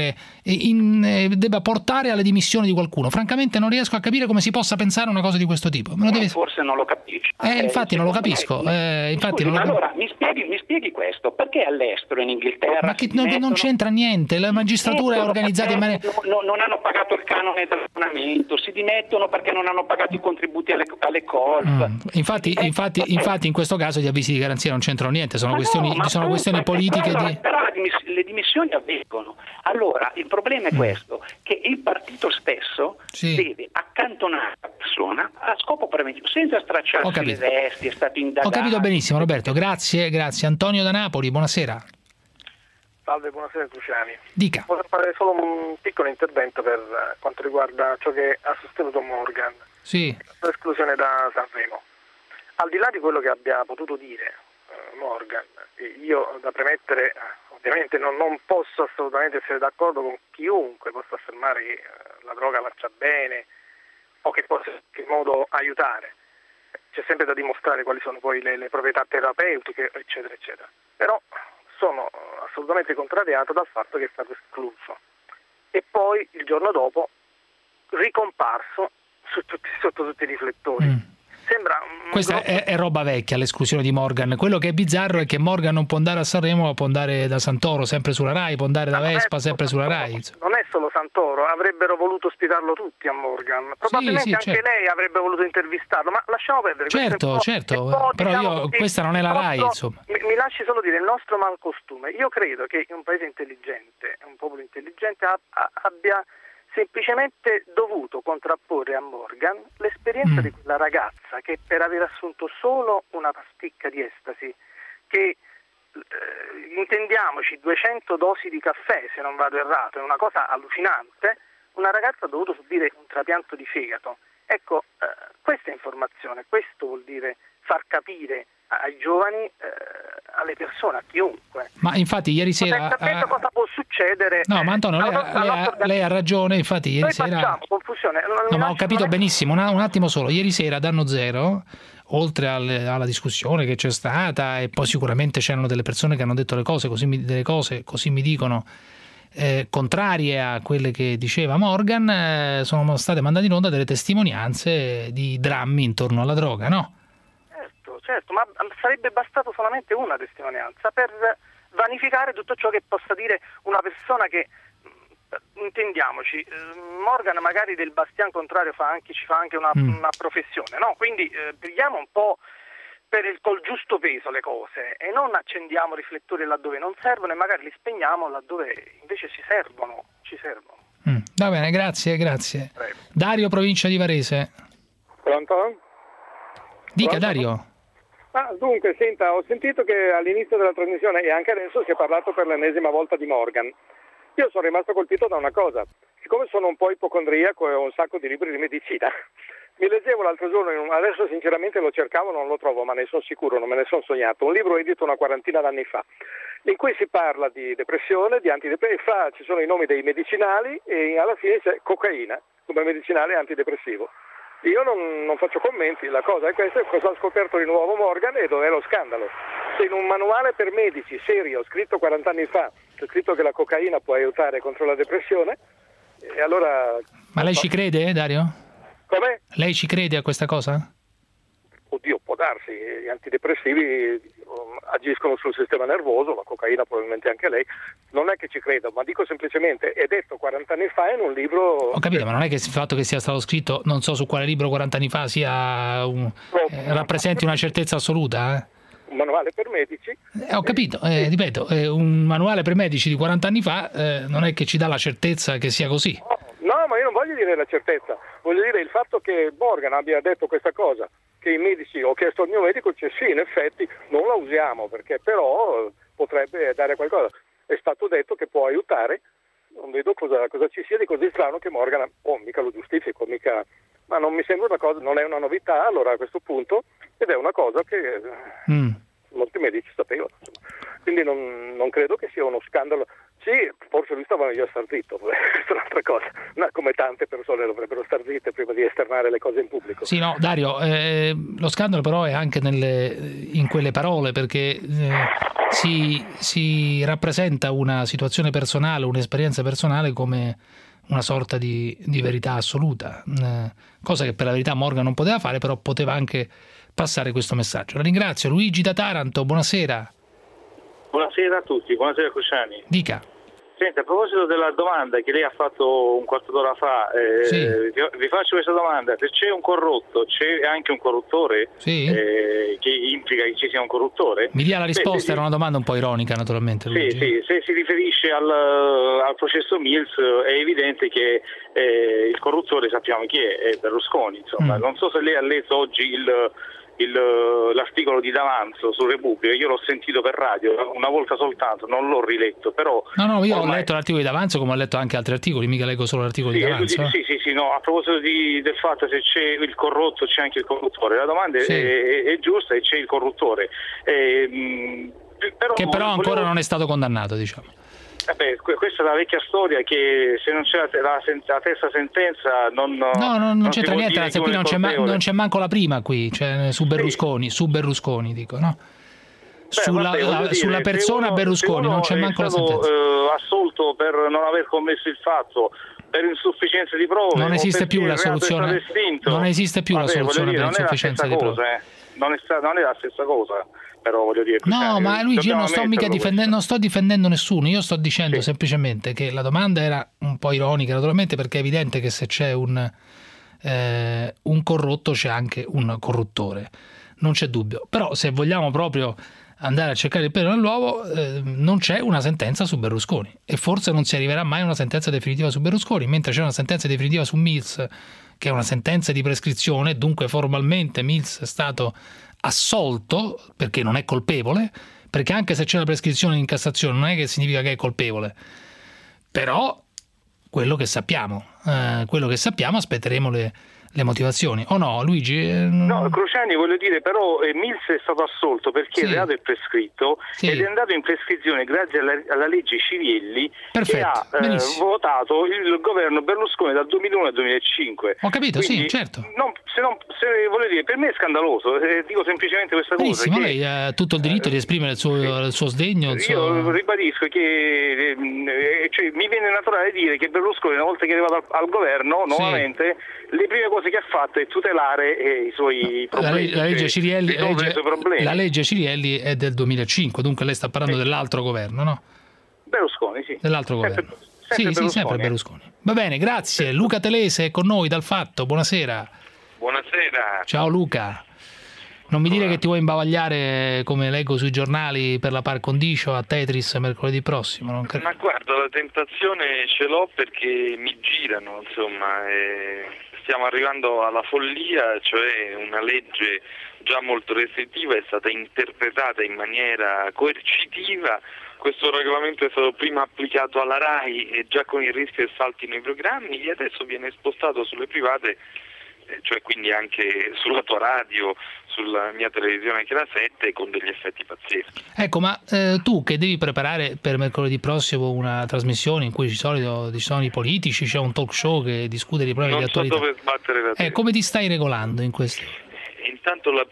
portare alle dimissioni di qualcuno. Francamente non riesco a capire come si possa pensare una cosa di questo tipo. Forse non lo capisci. Infatti non lo capisco. Allora mi spieghi questo, perché all'estero, in Inghilterra... Ma che non c'entra niente, la magistratura è organizzata in maniera... Non hanno pagato il canone dell'abbonamento, si dimettono perché non hanno pagato i contributi alle colf. Infatti in questo caso gli avvisi di garanzia non c'entrano niente, sono questioni politiche. Però le dimissioni avvengono. Allora il problema è questo, che il partito stesso deve accantonare la persona a scopo preventivo, senza stracciarsi le vesti, è stato indagato. Ho capito benissimo, Roberto, grazie. Antonio da Napoli, buonasera. Salve, buonasera Cruciani. Dica. Volevo fare solo un piccolo intervento per quanto riguarda ciò che ha sostenuto Morgan. Sì. L'esclusione da Sanremo. Al di là di quello che abbia potuto dire Morgan, io da premettere, ovviamente non posso assolutamente essere d'accordo con chiunque possa affermare che la droga faccia bene o che possa in qualche modo aiutare. C'è sempre da dimostrare quali sono poi le proprietà terapeutiche, eccetera, eccetera. Però sono assolutamente contrariato dal fatto che è stato escluso. E poi il giorno dopo ricomparso sotto tutti i riflettori. Sembra questa è roba vecchia, l'esclusione di Morgan. Quello che è bizzarro è che Morgan non può andare a Sanremo, ma può andare da Santoro sempre sulla Rai, può andare da Vespa sempre sulla Rai. Non è solo Santoro, avrebbero voluto ospitarlo tutti a Morgan. Probabilmente sì, anche certo. lei avrebbe voluto intervistarlo, ma lasciamo perdere. Certo, però diciamo questa non è la Rai, insomma. Mi lasci solo dire il nostro malcostume. Io credo che un paese intelligente, un popolo intelligente abbia semplicemente dovuto contrapporre a Morgan l'esperienza di quella ragazza che per aver assunto solo una pasticca di estasi, che intendiamoci 200 dosi di caffè, se non vado errato, è una cosa allucinante, una ragazza ha dovuto subire un trapianto di fegato. Ecco, questa informazione, questo vuol dire far capire ai giovani, alle persone, a chiunque. Ma infatti ieri sera cosa può succedere? No, ma Antonio, lei ha ragione, infatti ieri sera facciamo confusione. No, ma ho capito benissimo, un attimo solo. Ieri sera Danno Zero, oltre alla discussione che c'è stata, e poi sicuramente c'erano delle persone che hanno detto così mi dicono, contrarie a quelle che diceva Morgan, sono state mandate in onda delle testimonianze di drammi intorno alla droga, no? Certo, ma sarebbe bastato solamente una testimonianza per vanificare tutto ciò che possa dire una persona che, intendiamoci, Morgan magari del bastian contrario ci fa anche una professione, no? Quindi prendiamo un po' col giusto peso le cose e non accendiamo riflettori laddove non servono e magari li spegniamo laddove invece ci servono. Va bene, grazie. Prego. Dario, provincia di Varese. Pronto? Dica, Dario. Dunque, senta, ho sentito che all'inizio della trasmissione e anche adesso si è parlato per l'ennesima volta di Morgan. Io sono rimasto colpito da una cosa. Siccome sono un po' ipocondriaco e ho un sacco di libri di medicina, mi leggevo l'altro giorno, adesso sinceramente lo cercavo, non lo trovo, ma ne sono sicuro, non me ne sono sognato, un libro edito una quarantina d'anni fa, in cui si parla di depressione, di antidepressivo, ci sono i nomi dei medicinali e alla fine c'è cocaina come medicinale antidepressivo. Io non faccio commenti, la cosa è questa, cosa ha scoperto di nuovo Morgan e dov'è lo scandalo. Se in un manuale per medici serio, scritto 40 anni fa, c'è scritto che la cocaina può aiutare contro la depressione, e allora... Ma lei ci crede, Dario? Come? Lei ci crede a questa cosa? Oddio, può darsi, gli antidepressivi agiscono sul sistema nervoso, la cocaina probabilmente anche lei, non è che ci credo, ma dico semplicemente, è detto 40 anni fa in un libro... Ho capito, ma non è che il fatto che sia stato scritto, non so su quale libro 40 anni fa, rappresenti una certezza assoluta, Un manuale per medici. Ho capito, ripeto, un manuale per medici di 40 anni fa non è che ci dà la certezza che sia così. No, ma io non voglio dire la certezza, voglio dire il fatto che Morgan abbia detto questa cosa, che i medici, ho chiesto al mio medico, cioè sì, in effetti non la usiamo perché però potrebbe dare qualcosa. È stato detto che può aiutare, non vedo cosa ci sia di così strano che Morgan, mica lo giustifico, ma non mi sembra una cosa, non è una novità allora a questo punto, ed è una cosa che molti medici sapevano, insomma. Quindi non credo che sia uno scandalo. Sì, forse lui stava meglio a star zitto, questa è un'altra cosa, come tante persone dovrebbero star zitte prima di esternare le cose in pubblico. Sì, no, Dario, lo scandalo però è anche in quelle parole, perché si rappresenta una situazione personale, un'esperienza personale come una sorta di verità assoluta, cosa che per la verità Morgan non poteva fare, però poteva anche passare questo messaggio. La ringrazio. Luigi da Taranto, buonasera. Buonasera a tutti, buonasera Cruciani. Dica. Senta, a proposito della domanda che lei ha fatto un quarto d'ora fa, sì. vi faccio questa domanda: se c'è un corrotto, c'è anche un corruttore? Sì. Che implica che ci sia un corruttore? Mi dia la risposta, era una domanda un po' ironica naturalmente. Luigi. Sì, se si riferisce al processo Mills è evidente che il corruttore sappiamo chi è Berlusconi, insomma. Non so se lei ha letto oggi l'articolo di D'Avanzo su Repubblica, io l'ho sentito per radio una volta soltanto, non l'ho riletto, però... No, io ho letto l'articolo di D'Avanzo come ho letto anche altri articoli, mica leggo solo l'articolo di D'Avanzo. Sì, no, a proposito del fatto se c'è il corrotto c'è anche il corruttore, la domanda è giusta e c'è il corruttore. Però ancora non è stato condannato, diciamo. Questa è la vecchia storia che se non c'è la terza sentenza non c'entra niente, qui non c'è manco la prima qui, cioè su Berlusconi dico, no? Sulla persona Berlusconi non c'è manco la sentenza. Assolto per non aver commesso il fatto, per insufficienza di prove, non esiste più la soluzione. Non esiste più la soluzione per insufficienza di prove. Non è la stessa cosa. Però voglio dire, no, ma Luigi, io non sto difendendo nessuno, io sto dicendo semplicemente che la domanda era un po' ironica, naturalmente, perché è evidente che se c'è un corrotto c'è anche un corruttore, non c'è dubbio. Però se vogliamo proprio andare a cercare il pelo nell'uovo, non c'è una sentenza su Berlusconi e forse non si arriverà mai a una sentenza definitiva su Berlusconi, mentre c'è una sentenza definitiva su Mills, che è una sentenza di prescrizione, dunque formalmente Mills è stato assolto perché non è colpevole, perché anche se c'è la prescrizione in Cassazione non è che significa che è colpevole, però quello che sappiamo aspetteremo le motivazioni, o no Luigi? No, Cruciani, voglio dire, però Mills è stato assolto perché il reato è prescritto ed è andato in prescrizione grazie alla legge Cirielli. Perfetto, che ha votato il governo Berlusconi dal 2001 al 2005. Ho capito. Quindi, sì, certo. Se voglio dire, per me è scandaloso, dico semplicemente questa cosa. Benissimo, lei ha tutto il diritto di esprimere il suo sdegno. Io ribadisco che mi viene naturale dire che Berlusconi, una volta che è arrivato al governo, nuovamente, le prime cose che ha fatto è tutelare i suoi problemi. La legge Cirielli è del 2005, dunque lei sta parlando dell'altro governo, no? Berlusconi, sì. Dell'altro governo. Sempre Berlusconi. Va bene, grazie. Luca Telese è con noi dal Fatto, buonasera. Buonasera. Ciao Luca. Non mi dire che ti vuoi imbavagliare, come leggo sui giornali, per la par condicio a Tetris mercoledì prossimo. Ma guarda, la tentazione ce l'ho perché mi girano, insomma, stiamo arrivando alla follia, cioè una legge già molto restrittiva è stata interpretata in maniera coercitiva. Questo regolamento è stato prima applicato alla RAI e già con il rischio che saltino i programmi e adesso viene spostato sulle private, cioè quindi anche sulla tua radio, sulla mia televisione che è la 7, con degli effetti pazzeschi. Ecco, ma tu che devi preparare per mercoledì prossimo una trasmissione in cui di solito ci sono i politici, c'è un talk show che discute di problemi di attualità. Non so dove sbattere la testa. Come ti stai regolando in questo? Intanto la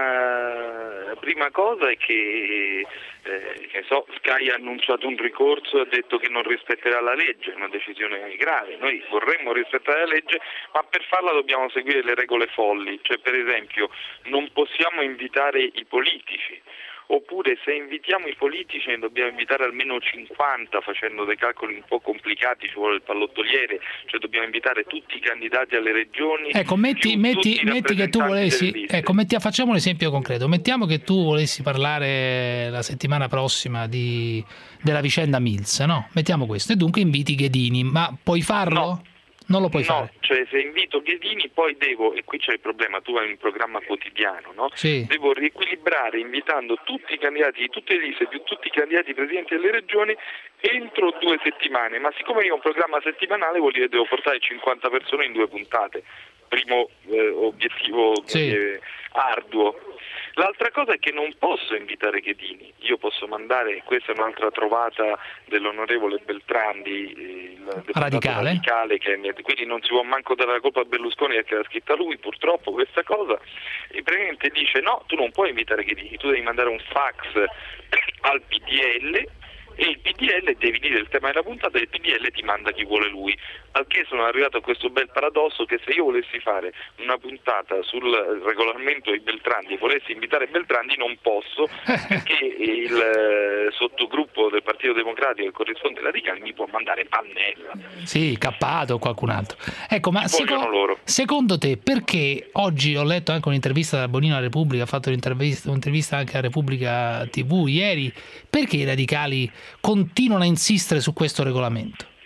prima cosa è che Sky ha annunciato un ricorso e ha detto che non rispetterà la legge, è una decisione grave. Noi vorremmo rispettare la legge, ma per farla dobbiamo seguire le regole folli, cioè per esempio non possiamo invitare i politici, oppure se invitiamo i politici ne dobbiamo invitare almeno 50, facendo dei calcoli un po' complicati, ci vuole il pallottoliere, cioè dobbiamo invitare tutti i candidati alle regioni. Ecco, metti che tu volessi, facciamo un esempio concreto, mettiamo che tu volessi parlare la settimana prossima della vicenda Mills, no? Mettiamo questo, e dunque inviti Ghedini, ma puoi farlo? No. Non lo puoi fare. Cioè se invito Ghedini poi devo, e qui c'è il problema, tu hai un programma quotidiano, no? Sì. Devo riequilibrare invitando tutti i candidati di tutte le liste, più tutti i candidati presidenti delle regioni entro 2 settimane, ma siccome io ho un programma settimanale vuol dire che devo portare 50 persone in 2 puntate. Primo obiettivo arduo. L'altra cosa è che non posso invitare Ghedini, io posso mandare, questa è un'altra trovata dell'onorevole Beltrandi, il radicale, quindi non si può manco dare la colpa a Berlusconi perché l'ha scritta lui, purtroppo questa cosa, e praticamente dice no, tu non puoi invitare Ghedini, tu devi mandare un fax al PDL e il PDL, devi dire il tema della puntata e il PDL ti manda chi vuole lui, al che sono arrivato a questo bel paradosso che se io volessi fare una puntata sul regolamento di Beltrandi e volessi invitare Beltrandi non posso perché il sottogruppo del Partito Democratico che corrisponde ai radicali mi può mandare Pannella. Sì, Cappato o qualcun altro. Ecco, ma secondo te perché oggi ho letto anche un'intervista da Bonino alla Repubblica, ha fatto un'intervista anche a Repubblica TV ieri, perché i radicali continuano a insistere su questo regolamento?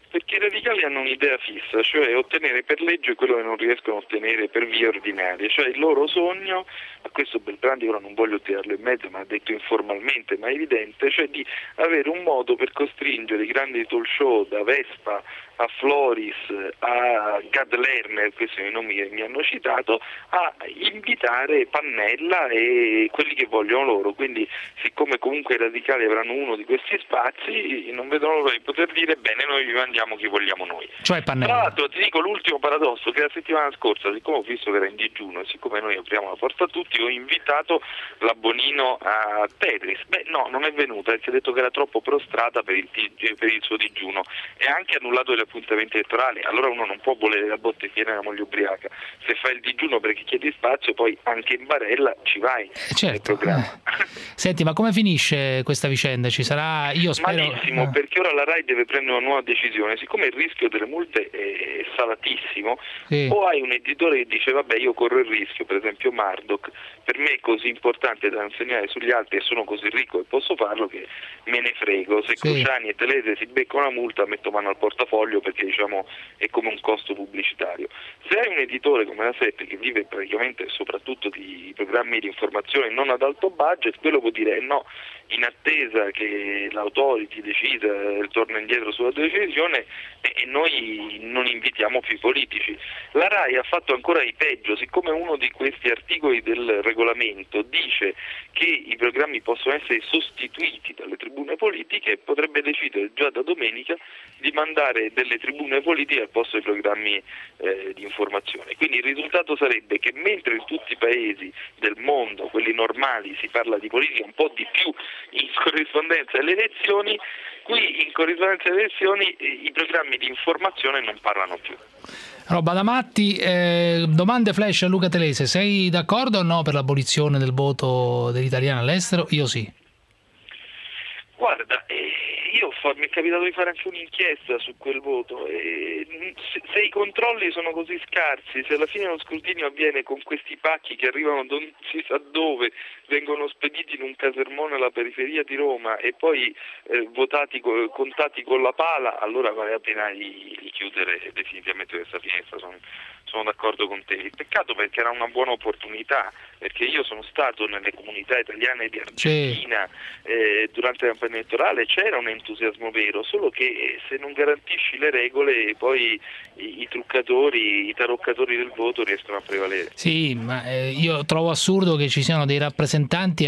Perché i radicali hanno un'idea fissa, cioè ottenere per legge quello che non riescono a ottenere per vie ordinarie, cioè il loro sogno, a questo Beltrandi ora non voglio tirarlo in mezzo, ma ha detto informalmente ma evidente, cioè di avere un modo per costringere i grandi talk show da Vespa a Floris, a Gad Lerner, questi sono i nomi che mi hanno citato, a invitare Pannella e quelli che vogliono loro. Quindi siccome comunque i radicali avranno uno di questi spazi, non vedono l'ora di poter dire bene, noi vi mandiamo chi vogliamo noi. Cioè Pannella. Tra l'altro ti dico l'ultimo paradosso, che la settimana scorsa, siccome ho visto che era in digiuno e siccome noi apriamo la porta a tutti, ho invitato la Bonino a Tetris. Beh no, non è venuta, perché ha detto che era troppo prostrata per il suo digiuno e ha anche annullato le appuntamenti elettorali. Allora uno non può volere la botte piena e la moglie ubriaca. Se fai il digiuno perché chiedi spazio, poi anche in barella ci vai nel programma. Senti, ma come finisce questa vicenda? Ci sarà, io spero... Malissimo, perché ora la RAI deve prendere una nuova decisione. Siccome il rischio delle multe è salatissimo, sì. O hai un editore che dice vabbè io corro il rischio, per esempio Murdoch, per me è così importante da insegnare sugli altri e sono così ricco e posso farlo che me ne frego. Se Cruciani e Telese si beccano una multa metto mano al portafoglio, perché diciamo è come un costo pubblicitario. Se hai un editore come la 7 che vive praticamente soprattutto di programmi di informazione non ad alto budget, quello vuol dire no, in attesa che l'autority decida torna indietro sulla decisione e noi non invitiamo più i politici. La RAI ha fatto ancora di peggio, siccome uno di questi articoli del regolamento dice che i programmi possono essere sostituiti dalle tribune politiche, potrebbe decidere già da domenica di mandare delle tribune politiche al posto dei programmi di informazione. Quindi il risultato sarebbe che mentre in tutti i paesi del mondo, quelli normali, si parla di politica un po' di più in corrispondenza alle elezioni, qui in corrispondenza alle elezioni i programmi di informazione non parlano più. Roba da matti. Domande flash a Luca Telese: sei d'accordo o no per l'abolizione del voto degli italiani all'estero? Io sì. Guarda, mi è capitato di fare anche un'inchiesta su quel voto e se i controlli sono così scarsi, se alla fine lo scrutinio avviene con questi pacchi che arrivano non si sa dove, vengono spediti in un casermone alla periferia di Roma e poi contati con la pala, allora vale la pena di chiudere definitivamente questa finestra. Sono d'accordo con te. Il peccato perché era una buona opportunità, perché io sono stato nelle comunità italiane di Argentina durante la campagna elettorale, c'era un entusiasmo vero, solo che se non garantisci le regole poi i truccatori, i taroccatori del voto riescono a prevalere. Sì, ma io trovo assurdo che ci siano dei rappresentanti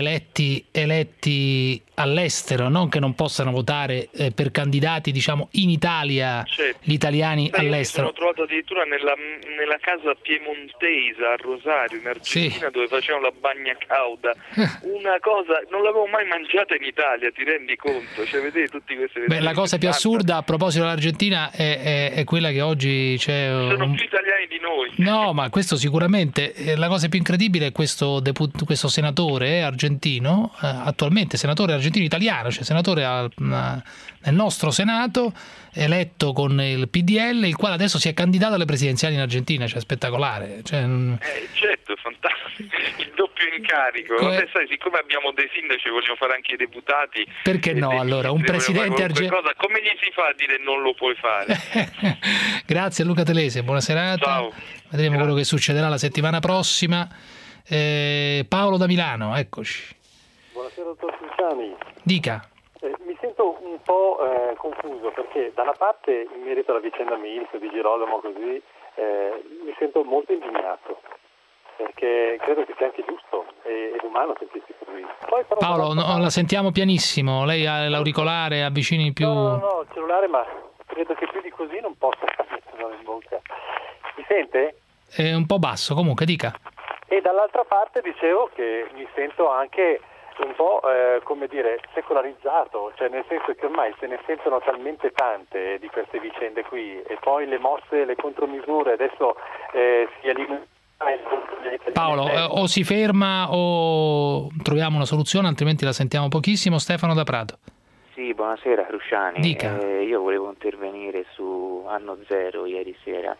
eletti all'estero, non che non possano votare per candidati diciamo in Italia, gli italiani all'estero. Mi sono trovato addirittura nella casa piemontese a Rosario in Argentina, dove facevano la bagna cauda, una cosa non l'avevo mai mangiata in Italia, ti rendi conto? Cioè vedete tutti questi. Beh, la cosa più assurda a proposito dell'Argentina è quella che oggi c'è sono più italiani di noi. No, ma questo sicuramente. La cosa più incredibile è questo senatore argentino, attualmente senatore argentino italiano, cioè senatore nel nostro Senato, eletto con il PDL, il quale adesso si è candidato alle presidenziali in Argentina, cioè spettacolare. Certo, fantastico, il doppio incarico. Vabbè, sai, siccome abbiamo dei sindaci, vogliono fare anche i deputati. Perché no? Allora, un presidente argentino. Come gli si fa a dire non lo puoi fare? Grazie a Luca Telese, buona serata. Ciao. Vedremo quello che succederà la settimana prossima. Paolo da Milano, eccoci. Buonasera dottor Cruciani. Dica. Mi sento un po' confuso perché da una parte in merito alla vicenda Mills di Girolamo così mi sento molto indignato perché credo che sia anche giusto ed umano sentirsi così. Poi, però, Paolo, la sentiamo pianissimo, lei ha l'auricolare, avvicini più... No, il cellulare, ma credo che più di così non possa metterlo in bocca. Mi sente? È un po' basso, comunque dica. E dall'altra parte dicevo che mi sento anche un po' come dire secolarizzato, cioè nel senso che ormai se ne sentono talmente tante di queste vicende qui e poi le mosse, le contromisure adesso si eliminano. Paolo, o si ferma o troviamo una soluzione, altrimenti la sentiamo pochissimo. Stefano da Prato. Sì, buonasera Cruciani. Dica. Io volevo intervenire su Anno Zero ieri sera,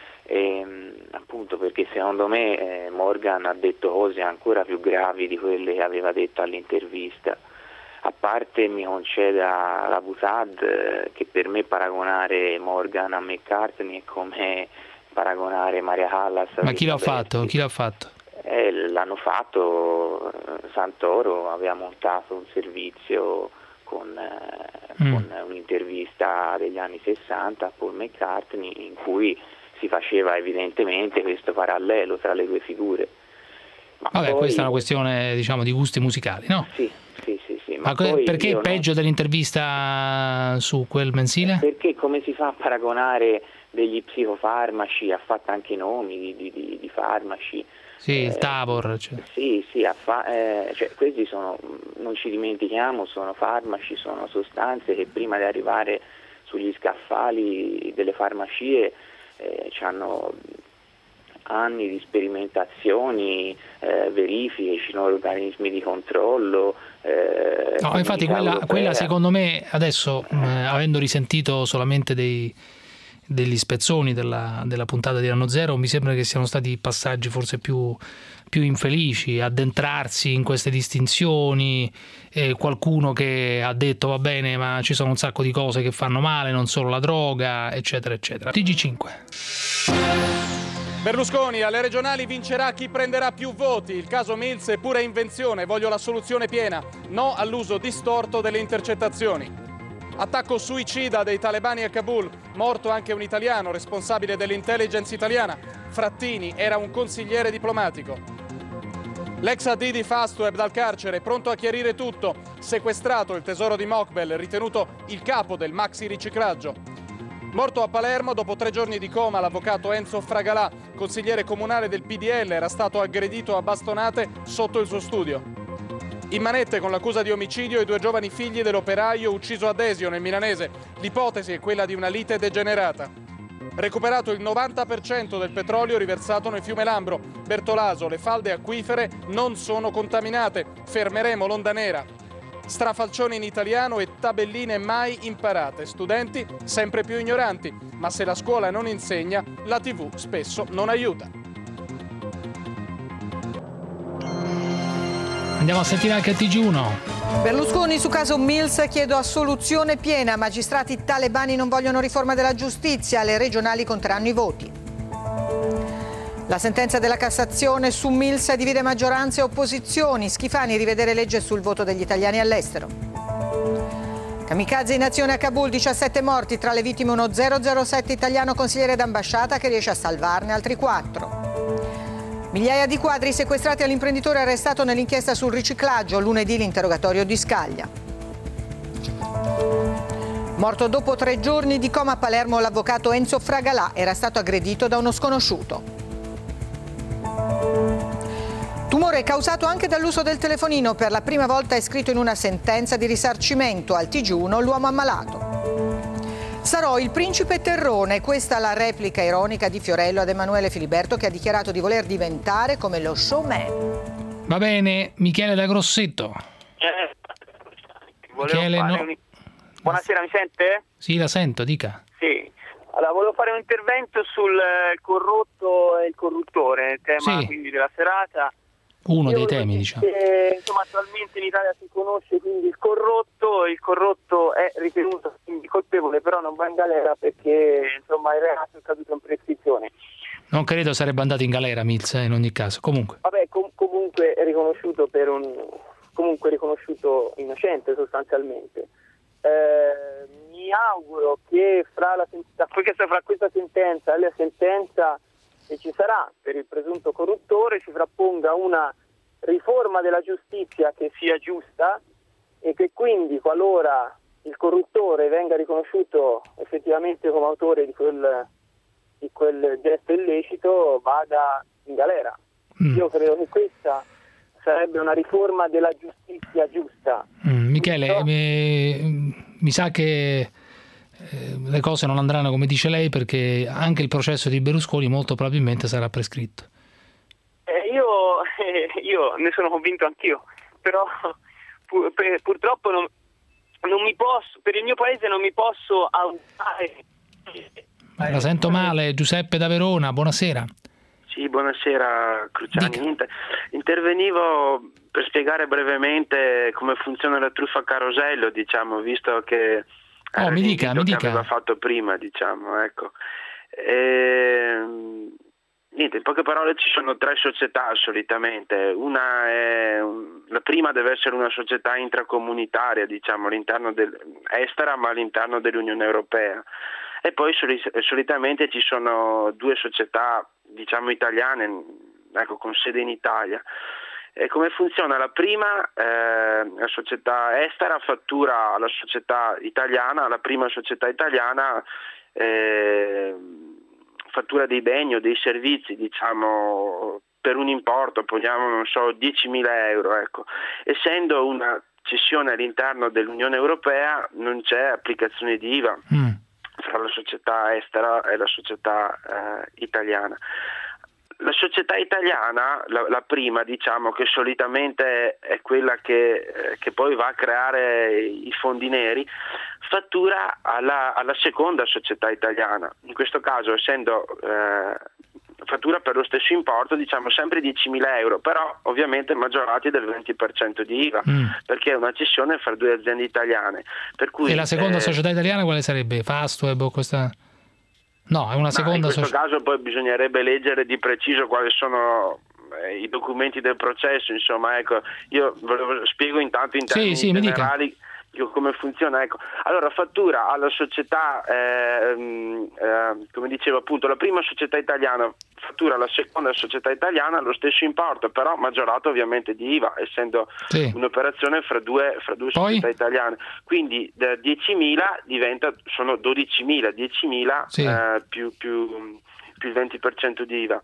appunto perché secondo me Morgan ha detto cose ancora più gravi di quelle che aveva detto all'intervista. A parte mi conceda la Pusad che per me paragonare Morgan a McCartney è come paragonare Maria Callas. Ma chi l'ha fatto? L'hanno fatto Santoro, aveva montato un servizio con un'intervista degli anni 60 a Paul McCartney in cui si faceva evidentemente questo parallelo tra le due figure. Vabbè, poi, questa è una questione, diciamo, di gusti musicali, no? Sì. Ma perché è peggio dell'intervista su quel mensile? Perché come si fa a paragonare degli psicofarmaci, ha fatto anche i nomi di farmaci. Sì, il Tavor. Cioè. Sì, questi sono, non ci dimentichiamo, sono farmaci, sono sostanze che prima di arrivare sugli scaffali delle farmacie hanno anni di sperimentazioni, verifiche, ci sono organismi di controllo. No, infatti quella secondo me adesso, avendo risentito solamente degli spezzoni della puntata di Anno Zero, mi sembra che siano stati passaggi forse più infelici, addentrarsi in queste distinzioni, qualcuno che ha detto va bene ma ci sono un sacco di cose che fanno male, non solo la droga, eccetera eccetera. TG5. Berlusconi, alle regionali vincerà chi prenderà più voti. Il caso Mills è pura invenzione, voglio la soluzione piena. No all'uso distorto delle intercettazioni. Attacco suicida dei talebani a Kabul, morto anche un italiano responsabile dell'intelligence italiana. Frattini era un consigliere diplomatico. L'ex AD di Fastweb dal carcere, pronto a chiarire tutto. Sequestrato il tesoro di Mokbel, ritenuto il capo del maxi riciclaggio. Morto a Palermo dopo 3 giorni di coma l'avvocato Enzo Fragalà, consigliere comunale del PDL, era stato aggredito a bastonate sotto il suo studio. In manette con l'accusa di omicidio i 2 giovani figli dell'operaio ucciso a Desio nel milanese. L'ipotesi è quella di una lite degenerata. Recuperato il 90% del petrolio riversato nel fiume Lambro. Bertolaso, le falde acquifere non sono contaminate. Fermeremo l'onda nera. Strafalcioni in italiano e tabelline mai imparate. Studenti sempre più ignoranti. Ma se la scuola non insegna, la TV spesso non aiuta. Andiamo a sentire anche il TG1. Berlusconi su caso Mills, chiedo assoluzione piena. Magistrati talebani non vogliono riforma della giustizia, le regionali conteranno i voti. La sentenza della Cassazione su Mills divide maggioranze e opposizioni. Schifani, rivedere legge sul voto degli italiani all'estero. Kamikaze in azione a Kabul, 17 morti, tra le vittime uno 007 italiano consigliere d'ambasciata che riesce a salvarne altri 4. Migliaia di quadri sequestrati all'imprenditore arrestato nell'inchiesta sul riciclaggio, lunedì l'interrogatorio di Scaglia. Morto dopo 3 giorni di coma a Palermo l'avvocato Enzo Fragalà, era stato aggredito da uno sconosciuto. Tumore causato anche dall'uso del telefonino, per la prima volta è scritto in una sentenza di risarcimento al TG1 l'uomo ammalato. Sarò il principe terrone, questa la replica ironica di Fiorello ad Emanuele Filiberto che ha dichiarato di voler diventare come lo showman. Va bene, Michele da Grosseto. Michele, Buonasera, mi sente? Sì, la sento, dica. Sì. Allora, volevo fare un intervento sul corrotto e il corruttore, il tema quindi della serata. Uno dei temi, diciamo. Insomma, attualmente in Italia si conosce quindi il corrotto è ritenuto quindi colpevole, però non va in galera perché insomma il reato è caduto in prescrizione. Non credo sarebbe andato in galera Mills in ogni caso, comunque. Vabbè, comunque è riconosciuto riconosciuto innocente sostanzialmente. Mi auguro che fra questa sentenza e la sentenza che ci sarà per il presunto corruttore si frapponga una riforma della giustizia che sia giusta e che quindi qualora il corruttore venga riconosciuto effettivamente come autore di quel gesto illecito vada in galera. Io credo che questa sarebbe una riforma della giustizia giusta. Michele, mi sa che le cose non andranno come dice lei perché anche il processo di Berlusconi molto probabilmente sarà prescritto. Io ne sono convinto anch'io, però purtroppo non mi posso, per il mio paese non mi posso autare. La sento male, Giuseppe da Verona, buonasera. Sì, buonasera Cruciani. Intervenivo per spiegare brevemente come funziona la truffa a carosello, diciamo, visto che mi dica. aveva fatto prima, diciamo, ecco. Niente, in poche parole ci sono 3 società solitamente. La prima deve essere una società intracomunitaria, diciamo, estera ma all'interno dell'Unione Europea. E poi solitamente ci sono 2 società, diciamo, italiane, ecco, con sede in Italia. E come funziona? La prima, la società estera fattura alla società italiana, la prima società italiana fattura dei beni o dei servizi, diciamo, per un importo, poniamo, non so, 10.000 euro, ecco. Essendo una cessione all'interno dell'Unione Europea non c'è applicazione di IVA fra la società estera e la società italiana. La società italiana, la prima, diciamo, che solitamente è quella che poi va a creare i fondi neri, fattura alla seconda società italiana. In questo caso, essendo fattura per lo stesso importo, diciamo sempre 10.000 euro, però ovviamente maggiorati del 20% di IVA, perché è una cessione fra 2 aziende italiane. Per cui, e la seconda società italiana quale sarebbe? Fastweb o questa? No, è una seconda società. In questo caso poi bisognerebbe leggere di preciso quali sono i documenti del processo, insomma, ecco, io spiego intanto in termini generali come funziona, ecco. Allora, fattura alla società, come dicevo appunto, la prima società italiana fattura alla seconda società italiana lo stesso importo, però maggiorato ovviamente di IVA, essendo un'operazione fra due società italiane. Quindi da 10.000 sono 12.000, 10.000 più il 20% di IVA.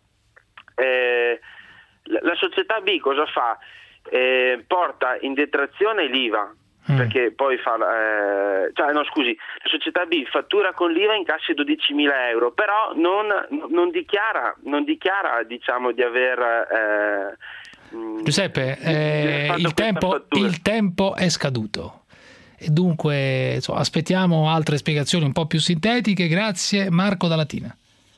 La società B cosa fa? Porta in detrazione l'IVA, perché poi la società B fattura con l'IVA, incassi 12.000 euro, però non dichiara, diciamo, di aver Giuseppe, il tempo è scaduto e dunque aspettiamo altre spiegazioni un po' più sintetiche. Grazie. Marco da Latina.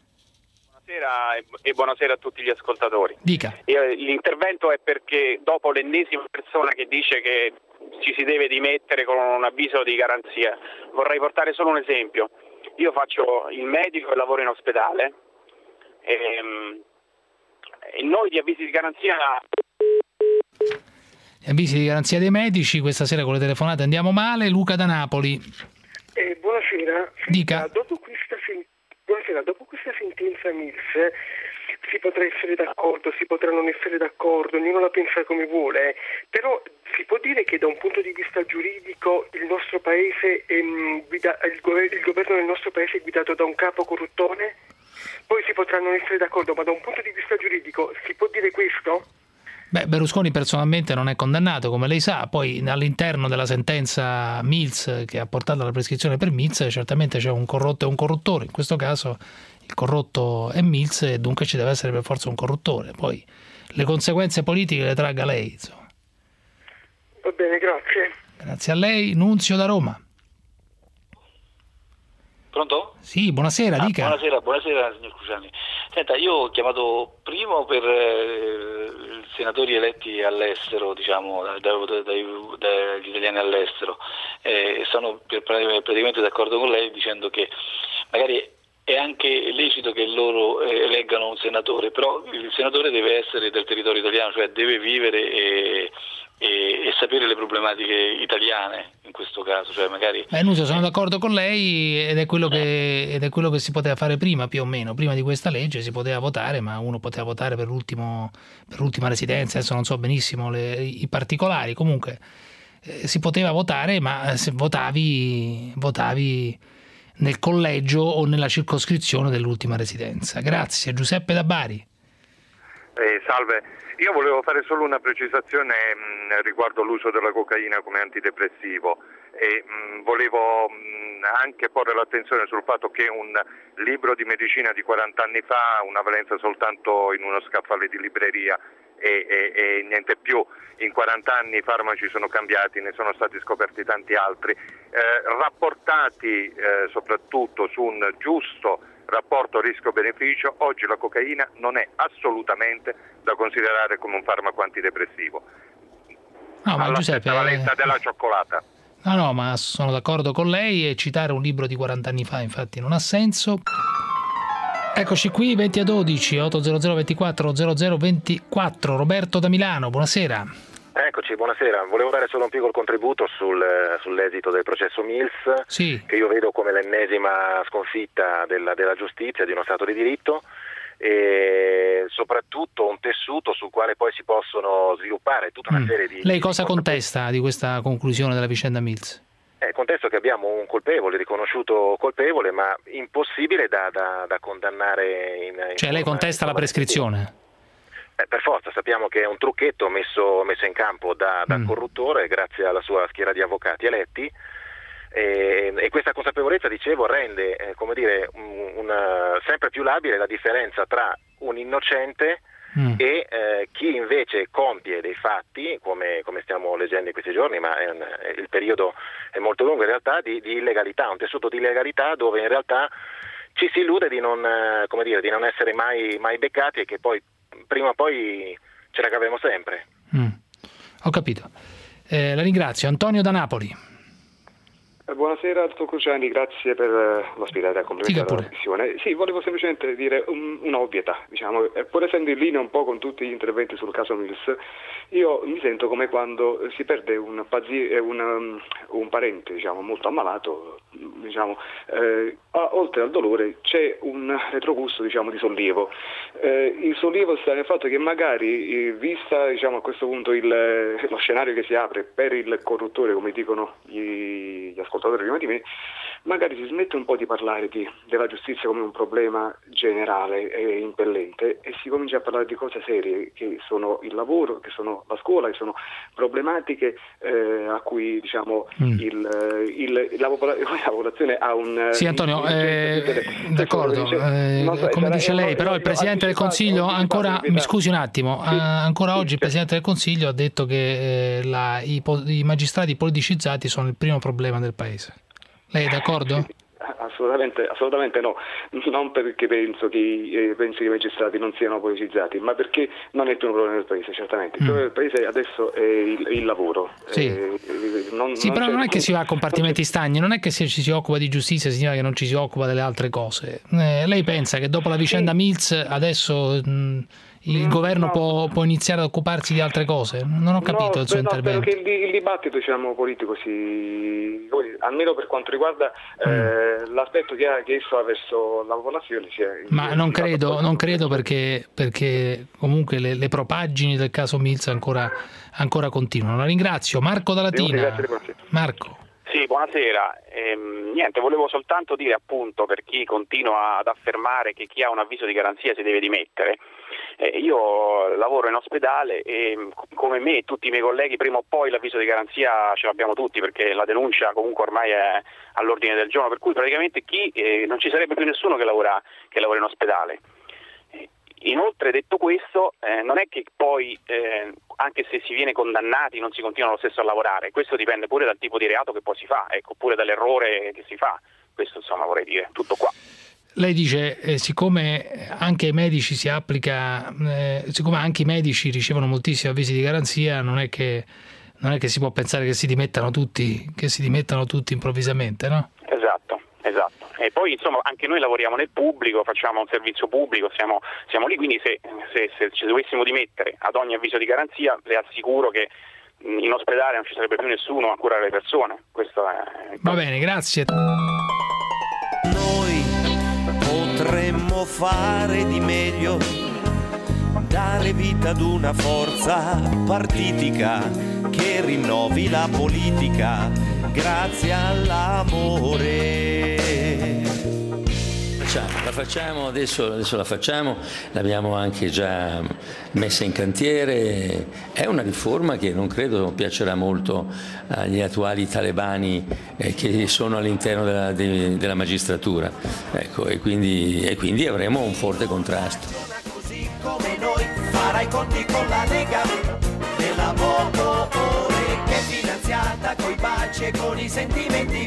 E buonasera a tutti gli ascoltatori. Dica. L'intervento è perché dopo l'ennesima persona che dice che ci si deve dimettere con un avviso di garanzia, vorrei portare solo un esempio. Io faccio il medico e lavoro in ospedale e noi di avvisi di garanzia... Avvisi di garanzia dei medici, questa sera con le telefonate andiamo male. Luca da Napoli. Buonasera. Dica. Buonasera, dopo questa sentenza Mills si potrà essere d'accordo, si potrà non essere d'accordo, ognuno la pensa come vuole, però si può dire che da un punto di vista giuridico il nostro paese il governo del nostro paese è guidato da un capo corruttore? Poi si potrà non essere d'accordo, ma da un punto di vista giuridico si può dire questo? Beh, Berlusconi personalmente non è condannato, come lei sa, poi all'interno della sentenza Mills che ha portato alla prescrizione per Mills certamente c'è un corrotto e un corruttore, in questo caso il corrotto è Mills e dunque ci deve essere per forza un corruttore, poi le conseguenze politiche le tragga lei, insomma. Va bene, grazie. Grazie a lei. Nunzio da Roma. Pronto? Sì, buonasera, dica. Buonasera signor Cruciani. Senta, io ho chiamato primo per i senatori eletti all'estero, diciamo, dagli italiani all'estero. Sono praticamente d'accordo con lei dicendo che magari è anche lecito che loro eleggano un senatore, però il senatore deve essere del territorio italiano, cioè deve vivere e sapere le problematiche italiane in questo caso, cioè magari Nunzio, sono d'accordo con lei ed è quello che si poteva fare prima, più o meno prima di questa legge si poteva votare, ma uno poteva votare per l'ultima residenza, adesso non so benissimo i particolari, comunque si poteva votare, ma se votavi nel collegio o nella circoscrizione dell'ultima residenza. Grazie. Giuseppe da Bari. Salve, io volevo fare solo una precisazione riguardo l'uso della cocaina come antidepressivo e volevo anche porre l'attenzione sul fatto che un libro di medicina di 40 anni fa ha una valenza soltanto in uno scaffale di libreria e niente più. In 40 anni i farmaci sono cambiati, ne sono stati scoperti tanti altri, rapportati soprattutto su un giusto rapporto rischio-beneficio. Oggi la cocaina non è assolutamente da considerare come un farmaco antidepressivo. ma Giuseppe, la valenza della cioccolata. No, ma sono d'accordo con lei, e citare un libro di 40 anni fa infatti non ha senso. Eccoci qui, 20 a 12, 800 24 00 24. Roberto da Milano, buonasera. Eccoci, buonasera. Volevo dare solo un piccolo contributo sull'esito del processo Mills, che io vedo come l'ennesima sconfitta della giustizia, di uno Stato di diritto, e soprattutto un tessuto sul quale poi si possono sviluppare tutta una serie di... Lei cosa contesta di questa conclusione della vicenda Mills? Contesto che abbiamo un colpevole, riconosciuto colpevole, ma impossibile da condannare cioè lei contesta la prescrizione? Per forza, sappiamo che è un trucchetto messo in campo da corruttore grazie alla sua schiera di avvocati eletti, e questa consapevolezza, dicevo, rende sempre più labile la differenza tra un innocente e chi invece compie dei fatti, come stiamo leggendo in questi giorni, ma il periodo è molto lungo in realtà, di illegalità, un tessuto di illegalità dove in realtà ci si illude di non essere mai beccati, e che poi prima o poi ce la caviamo sempre. Ho capito. La ringrazio. Antonio da Napoli. Buonasera, dottor Cruciani, grazie per l'ospitalità e complimenti della trasmissione. Sì, volevo semplicemente dire un'ovvietà, pur essendo in linea un po' con tutti gli interventi sul caso Mills, io mi sento come quando si perde un parente, molto ammalato, oltre al dolore c'è un retrogusto, di sollievo. Il sollievo sta nel fatto che magari, vista a questo punto lo scenario che si apre per il corruttore, come dicono gli ascoltatori prima di me, magari si smette un po' di parlare della giustizia come un problema generale e impellente, e si comincia a parlare di cose serie, che sono il lavoro, che sono la scuola, che sono problematiche a cui la popolazione ha un... Sì, Antonio, d'accordo, come dice lei, però il Presidente del Consiglio ancora, mi scusi un attimo, ancora oggi il Presidente del Consiglio ha detto che i magistrati politicizzati sono il primo problema del Paese. Lei è d'accordo? Assolutamente no, non perché penso che i magistrati non siano politicizzati, ma perché non è il primo problema del Paese, certamente. Il problema del Paese adesso è il lavoro. Sì, però non è che si va a compartimenti stagni, non è che se ci si occupa di giustizia significa che non ci si occupa delle altre cose. Lei pensa che dopo la vicenda Mills adesso il governo può iniziare ad occuparsi di altre cose? Non ho capito il suo intervento. Spero che il dibattito politico almeno per quanto riguarda l'aspetto che esso ha verso la popolazione ma non credo perché comunque le propaggini del caso Mills ancora continuano. La ringrazio. Marco da Latina. Marco. Sì, buonasera. Niente, volevo soltanto dire, appunto, per chi continua ad affermare che chi ha un avviso di garanzia si deve dimettere, io lavoro in ospedale e come me e tutti i miei colleghi prima o poi l'avviso di garanzia ce l'abbiamo tutti, perché la denuncia comunque ormai è all'ordine del giorno, per cui praticamente non ci sarebbe più nessuno che lavora in ospedale. Inoltre, detto questo, non è che poi anche se si viene condannati non si continua lo stesso a lavorare, questo dipende pure dal tipo di reato che poi si fa, oppure dall'errore che si fa. Questo vorrei dire, tutto qua. Lei dice, siccome anche ai medici si applica, siccome anche i medici ricevono moltissimi avvisi di garanzia, non è che si può pensare che si dimettano tutti improvvisamente, no? Esatto. E poi anche noi lavoriamo nel pubblico, facciamo un servizio pubblico, siamo lì, quindi se ci dovessimo dimettere ad ogni avviso di garanzia, le assicuro che in ospedale non ci sarebbe più nessuno a curare le persone. Questo è... Va bene, grazie. Noi potremmo fare di meglio, dare vita ad una forza partitica che rinnovi la politica grazie all'amore. La facciamo, adesso la facciamo, l'abbiamo anche già messa in cantiere. È una riforma che non credo piacerà molto agli attuali talebani che sono all'interno della magistratura. Ecco, e quindi avremo un forte contrasto. Così come noi farai conti con la Lega della moto che è finanziata coi baci e con i sentimenti.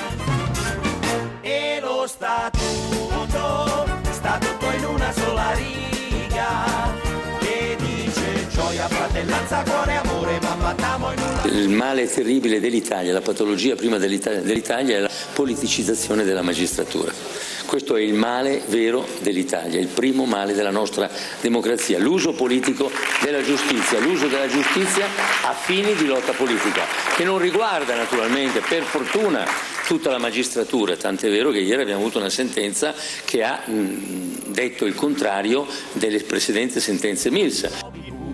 E lo statuto sta tutto in una sola riga che dice gioia, fratellanza, cuore, amore, ma battiamo in una Il male terribile dell'Italia, la patologia prima dell'Italia è la politicizzazione della magistratura. Questo è il male vero dell'Italia, il primo male della nostra democrazia, l'uso politico della giustizia, l'uso della giustizia a fini di lotta politica, che non riguarda naturalmente, per fortuna, tutta la magistratura, tant'è vero che ieri abbiamo avuto una sentenza che ha detto il contrario delle precedenti sentenze Mills.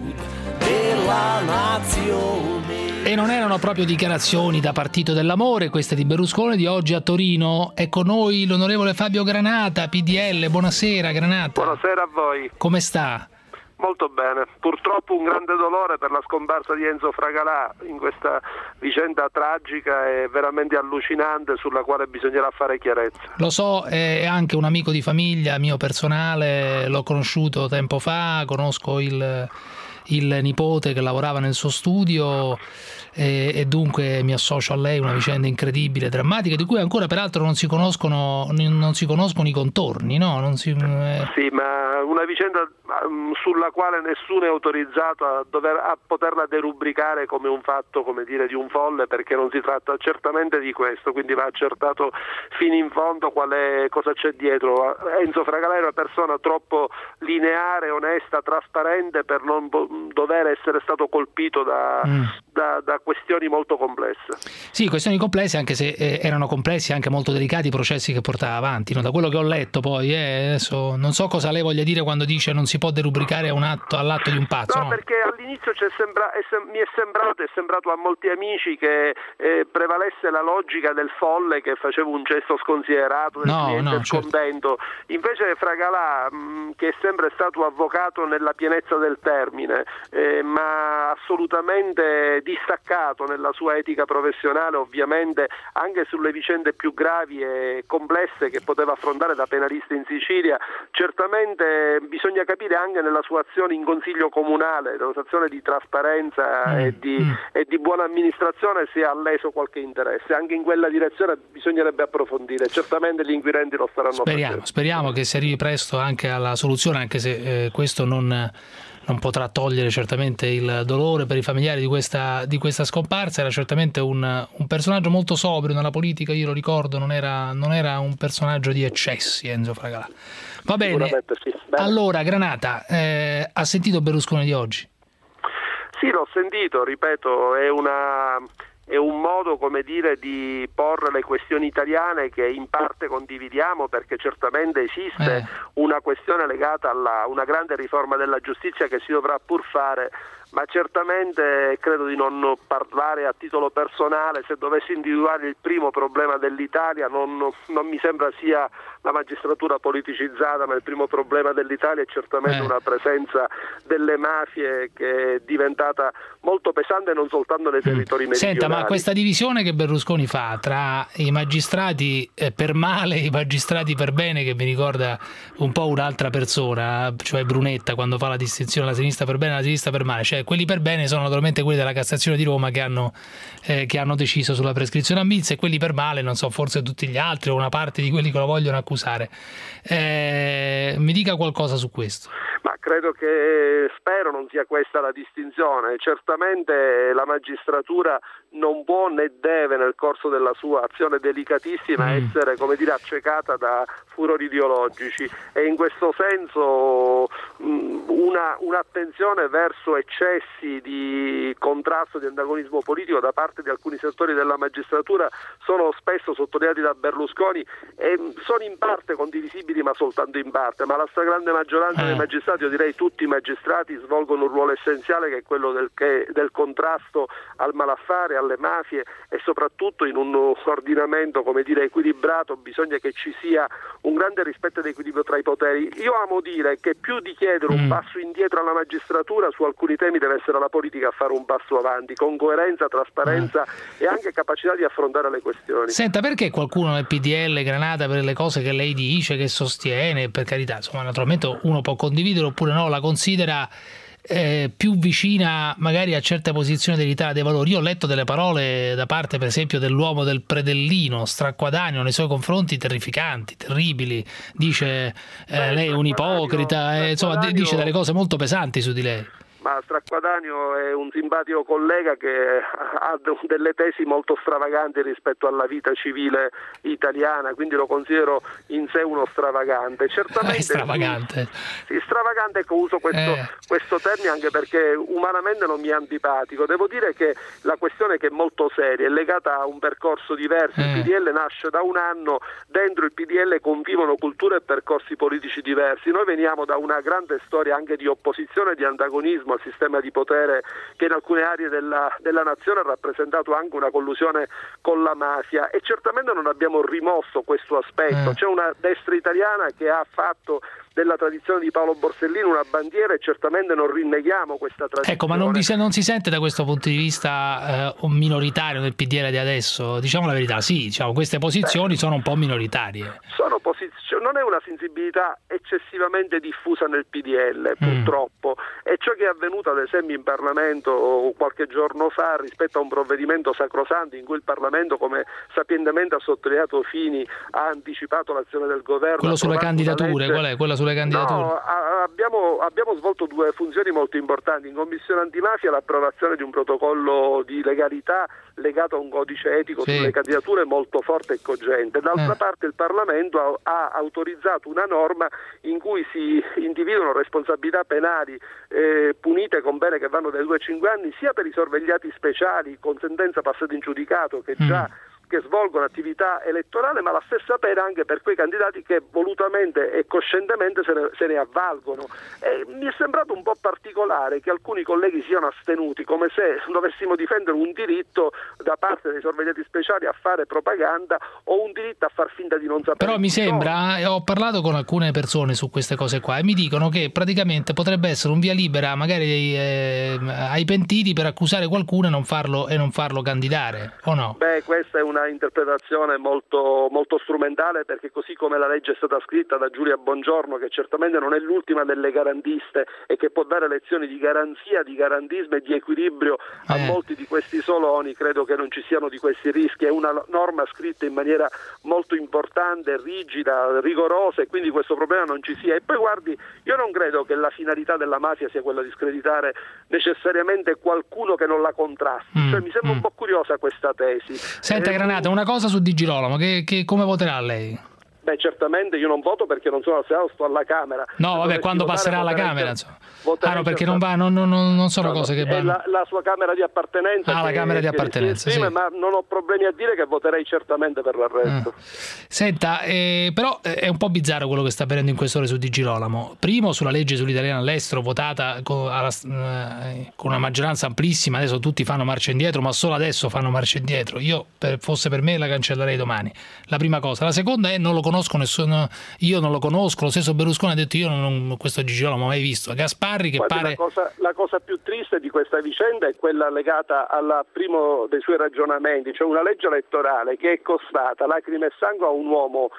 E non erano proprio dichiarazioni da partito dell'amore queste di Berlusconi di oggi a Torino. È con noi l'onorevole Fabio Granata, PDL. Buonasera Granata. Buonasera a voi. Come sta? Molto bene. Purtroppo un grande dolore per la scomparsa di Enzo Fragalà in questa vicenda tragica e veramente allucinante sulla quale bisognerà fare chiarezza. Lo so, è anche un amico di famiglia mio personale, l'ho conosciuto tempo fa, conosco il nipote che lavorava nel suo studio e dunque mi associo a lei, una vicenda incredibile, drammatica, di cui ancora peraltro non si conoscono i contorni, no? Sì, ma una vicenda sulla quale nessuno è autorizzato a poterla derubricare come un fatto, come dire, di un folle, perché non si tratta certamente di questo, quindi va accertato fino in fondo cosa c'è dietro. Enzo Fragalà era una persona troppo lineare, onesta, trasparente per non dover essere stato colpito da questioni molto complesse. Sì, questioni complesse, anche se erano complessi, anche molto delicati i processi che portava avanti, no? Da quello che ho letto poi, adesso non so cosa lei voglia dire quando dice non si può derubricare all'atto di un pazzo. No, perché all'inizio mi è sembrato a molti amici che prevalesse la logica del folle che faceva un gesto sconsiderato del cliente del convento. Invece Fragalà, che è sempre stato avvocato nella pienezza del termine, ma assolutamente distaccato nella sua etica professionale, ovviamente anche sulle vicende più gravi e complesse che poteva affrontare da penalista in Sicilia, certamente bisogna capire anche nella sua azione in consiglio comunale, nella sua azione di trasparenza e di buona amministrazione, se ha leso qualche interesse. Anche in quella direzione bisognerebbe approfondire, certamente gli inquirenti lo staranno facendo. Speriamo che si arrivi presto anche alla soluzione, anche se questo non potrà togliere certamente il dolore per i familiari di questa scomparsa. Era certamente un personaggio molto sobrio nella politica, io lo ricordo, non era un personaggio di eccessi Enzo Fragalà. Va bene, sì. Allora Granata, ha sentito Berlusconi di oggi? Sì, l'ho sentito, ripeto, è un modo, come dire, di porre le questioni italiane che in parte condividiamo, perché certamente esiste una questione legata a una grande riforma della giustizia che si dovrà pur fare, ma certamente credo di non parlare a titolo personale. Se dovessi individuare il primo problema dell'Italia, non mi sembra sia la magistratura politicizzata, ma il primo problema dell'Italia è certamente una presenza delle mafie che è diventata molto pesante non soltanto nei territori meridionali. Senta, ma questa divisione che Berlusconi fa tra i magistrati per male e i magistrati per bene, che mi ricorda un po' un'altra persona, cioè Brunetta, quando fa la distinzione la sinistra per bene e la sinistra per male, cioè quelli per bene sono naturalmente quelli della Cassazione di Roma che hanno deciso sulla prescrizione a Mills, e quelli per male non so, forse tutti gli altri o una parte di quelli che lo vogliono accusare. Mi dica qualcosa su questo. Ma credo che, spero non sia questa la distinzione. Certamente la magistratura non può né deve nel corso della sua azione delicatissima essere, come dire, accecata da furori ideologici, e in questo senso un'attenzione verso eccessi di contrasto, di antagonismo politico da parte di alcuni settori della magistratura sono spesso sottolineati da Berlusconi e sono in parte condivisibili, ma soltanto in parte. Ma la stragrande maggioranza dei magistrati, io direi tutti i magistrati, svolgono un ruolo essenziale, che è quello del contrasto al malaffare, alle mafie, e soprattutto in un ordinamento, come dire, equilibrato bisogna che ci sia un grande rispetto ed equilibrio tra i poteri. Io amo dire che più di chiedere un passo indietro alla magistratura, su alcuni temi deve essere la politica a fare un passo avanti, con coerenza, trasparenza e anche capacità di affrontare le questioni. Senta, perché qualcuno nel PDL Granata, per le cose che lei dice, che sostiene, per carità, insomma, naturalmente uno può condividere oppure no, la considera più vicina magari a certe posizioni dell'Italia dei Valori? Io ho letto delle parole da parte, per esempio, dell'uomo del Predellino, Stracquadanio, nei suoi confronti terrificanti, terribili. Dice lei è un ipocrita, insomma dice delle cose molto pesanti su di lei. ma Stracquadanio è un simpatico collega che ha delle tesi molto stravaganti rispetto alla vita civile italiana, quindi lo considero in sé uno stravagante. Certamente stravagante. Sì, stravagante, ecco, uso questo termine anche perché umanamente non mi è antipatico. Devo dire che la questione, che è molto seria, è legata a un percorso diverso. Il PDL nasce da un anno, dentro il PDL convivono culture e percorsi politici diversi. Noi veniamo da una grande storia anche di opposizione e di antagonismo al sistema di potere che in alcune aree della nazione ha rappresentato anche una collusione con la mafia, e certamente non abbiamo rimosso questo aspetto. C'è una destra italiana che ha fatto della tradizione di Paolo Borsellino una bandiera, e certamente non rinneghiamo questa tradizione. Ecco, ma non si sente da questo punto di vista un minoritario del PDL di adesso? Diciamo la verità, sì, diciamo, queste posizioni sono un po' minoritarie. Non è una sensibilità eccessivamente diffusa nel PDL, purtroppo, e ciò che è avvenuto ad esempio in Parlamento qualche giorno fa rispetto a un provvedimento sacrosanto in cui il Parlamento, come sapientemente ha sottolineato Fini, ha anticipato l'azione del governo. Quello sulle candidature, qual è? Quella sulle candidature? No, abbiamo svolto due funzioni molto importanti. In Commissione Antimafia l'approvazione di un protocollo di legalità legato a un codice etico sulle candidature molto forte e cogente. D'altra parte il Parlamento ha autorizzato una norma in cui si individuano responsabilità penali punite con pene che vanno dai 2 ai 5 anni sia per i sorvegliati speciali con sentenza passata in giudicato che svolgono attività elettorale, ma la stessa pena anche per quei candidati che volutamente e coscientemente se ne avvalgono. E mi è sembrato un po' particolare che alcuni colleghi siano astenuti, come se dovessimo difendere un diritto da parte dei sorvegliati speciali a fare propaganda o un diritto a far finta di non sapere. Però mi sembra, ho parlato con alcune persone su queste cose qua e mi dicono che praticamente potrebbe essere un via libera magari ai pentiti per accusare qualcuno e non farlo candidare, o no? Beh, questa è una interpretazione molto, molto strumentale, perché così come la legge è stata scritta da Giulia Bongiorno, che certamente non è l'ultima delle garantiste e che può dare lezioni di garanzia, di garantismo e di equilibrio a molti di questi soloni, credo che non ci siano di questi rischi. È una norma scritta in maniera molto importante, rigida, rigorosa, e quindi questo problema non ci sia. E poi guardi, io non credo che la finalità della mafia sia quella di screditare necessariamente qualcuno che non la contrasti. Cioè, mi sembra un po' curiosa questa tesi. Senta Granata, una cosa su Di Girolamo, che come voterà lei? Beh, certamente io non voto perché non sono al Senato, sto alla Camera. No, vabbè, quando passerà alla Camera, insomma. No, perché non sono cose che vanno. È la sua Camera di appartenenza. La Camera di appartenenza, sì. Ma non ho problemi a dire che voterei certamente per l'arresto. Senta, però è un po' bizzarro quello che sta avvenendo in queste ore su Di Girolamo. Primo, sulla legge sugli italiani all'estero, votata con una maggioranza amplissima, adesso tutti fanno marcia indietro, ma solo adesso fanno marcia indietro. Fosse per me la cancellerei domani. La prima cosa. La seconda è non lo conosco nessuno, io non lo conosco, lo stesso Berlusconi ha detto io questo Di Girolamo non l'ho mai visto. Gasparri che pare... La cosa più triste di questa vicenda è quella legata al primo dei suoi ragionamenti, cioè una legge elettorale che è costata lacrime e sangue a un uomo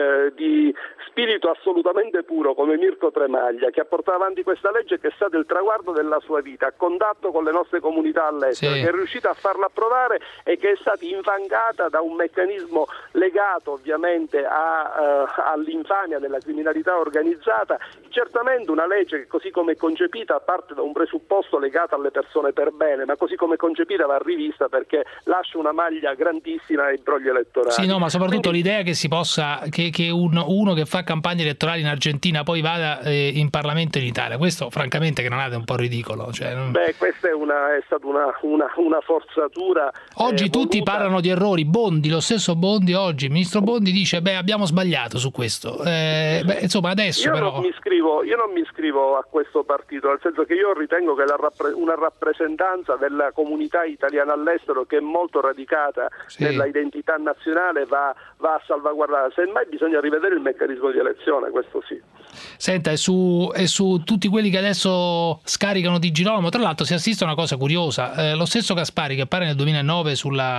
di spirito assolutamente puro come Mirko Tremaglia, che ha portato avanti questa legge, che è stato il traguardo della sua vita, a contatto con le nostre comunità all'estero, che è riuscita a farla approvare e che è stata infangata da un meccanismo legato ovviamente all'infamia della criminalità organizzata. Certamente una legge che, così come è concepita, parte da un presupposto legato alle persone per bene, ma così come è concepita va rivista, perché lascia una maglia grandissima ai brogli elettorali. Sì, no, ma soprattutto l'idea che si possa che uno che fa campagne elettorali in Argentina poi vada in Parlamento in Italia, questo francamente Granata è un po' ridicolo. Beh, questa è stata una forzatura. Oggi tutti parlano di errori. Bondi, lo stesso Bondi oggi, il ministro Bondi dice abbiamo sbagliato su questo. Insomma, adesso io non mi iscrivo a questo partito, nel senso che io ritengo che una rappresentanza della comunità italiana all'estero, che è molto radicata nella identità nazionale, va a salvaguardare. Semmai bisogna rivedere il meccanismo di elezione, questo sì. Senta, e su tutti quelli che adesso scaricano Di Girolamo, tra l'altro si assiste a una cosa curiosa, lo stesso Gasparri, che pare nel 2009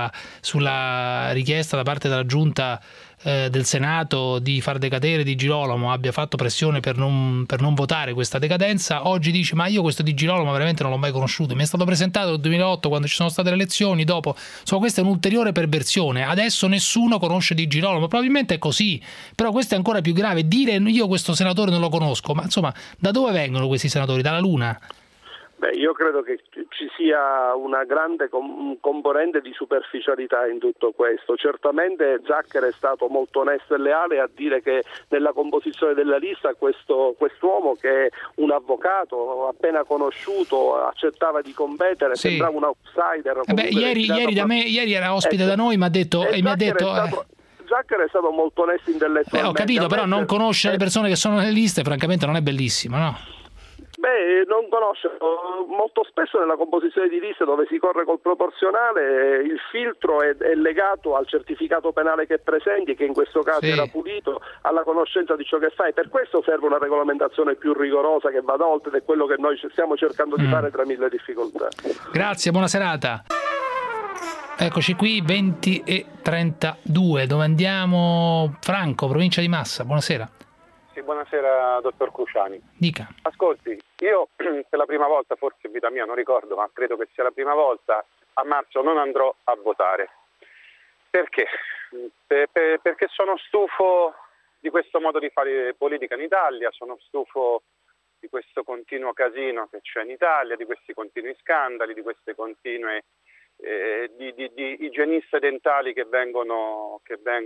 sulla richiesta da parte della giunta del Senato di far decadere Di Girolamo abbia fatto pressione per non votare questa decadenza, oggi dice ma io questo Di Girolamo veramente non l'ho mai conosciuto, mi è stato presentato nel 2008 quando ci sono state le elezioni, dopo, insomma questa è un'ulteriore perversione, adesso nessuno conosce Di Girolamo, probabilmente è così, però questo è ancora più grave, dire io questo senatore non lo conosco, ma insomma da dove vengono questi senatori? Dalla Luna? Io credo che ci sia una grande componente di superficialità in tutto questo. Certamente Zaccher è stato molto onesto e leale a dire che nella composizione della lista quest'uomo, che è un avvocato appena conosciuto, accettava di competere, sembrava un outsider. Ieri era ospite da noi, mi ha detto... Zaccher è stato molto onesto intellettualmente. Ho capito, però non conoscere le persone che sono nelle liste francamente non è bellissimo, no? Non conosco. Molto spesso nella composizione di liste dove si corre col proporzionale il filtro è legato al certificato penale che presenti, che in questo caso era pulito, alla conoscenza di ciò che fai. Per questo serve una regolamentazione più rigorosa che vada oltre, ed è quello che noi stiamo cercando di fare tra mille difficoltà. Grazie, buona serata. Eccoci qui, 20:32, dove andiamo? Franco, provincia di Massa, buonasera. Sì, buonasera dottor Cruciani. Dica. Ascolti, io per la prima volta, forse in vita mia, non ricordo, ma credo che sia la prima volta, a marzo non andrò a votare. Perché? Perché sono stufo di questo modo di fare politica in Italia, sono stufo di questo continuo casino che c'è in Italia, di questi continui scandali, di queste continue di igieniste dentali che vengono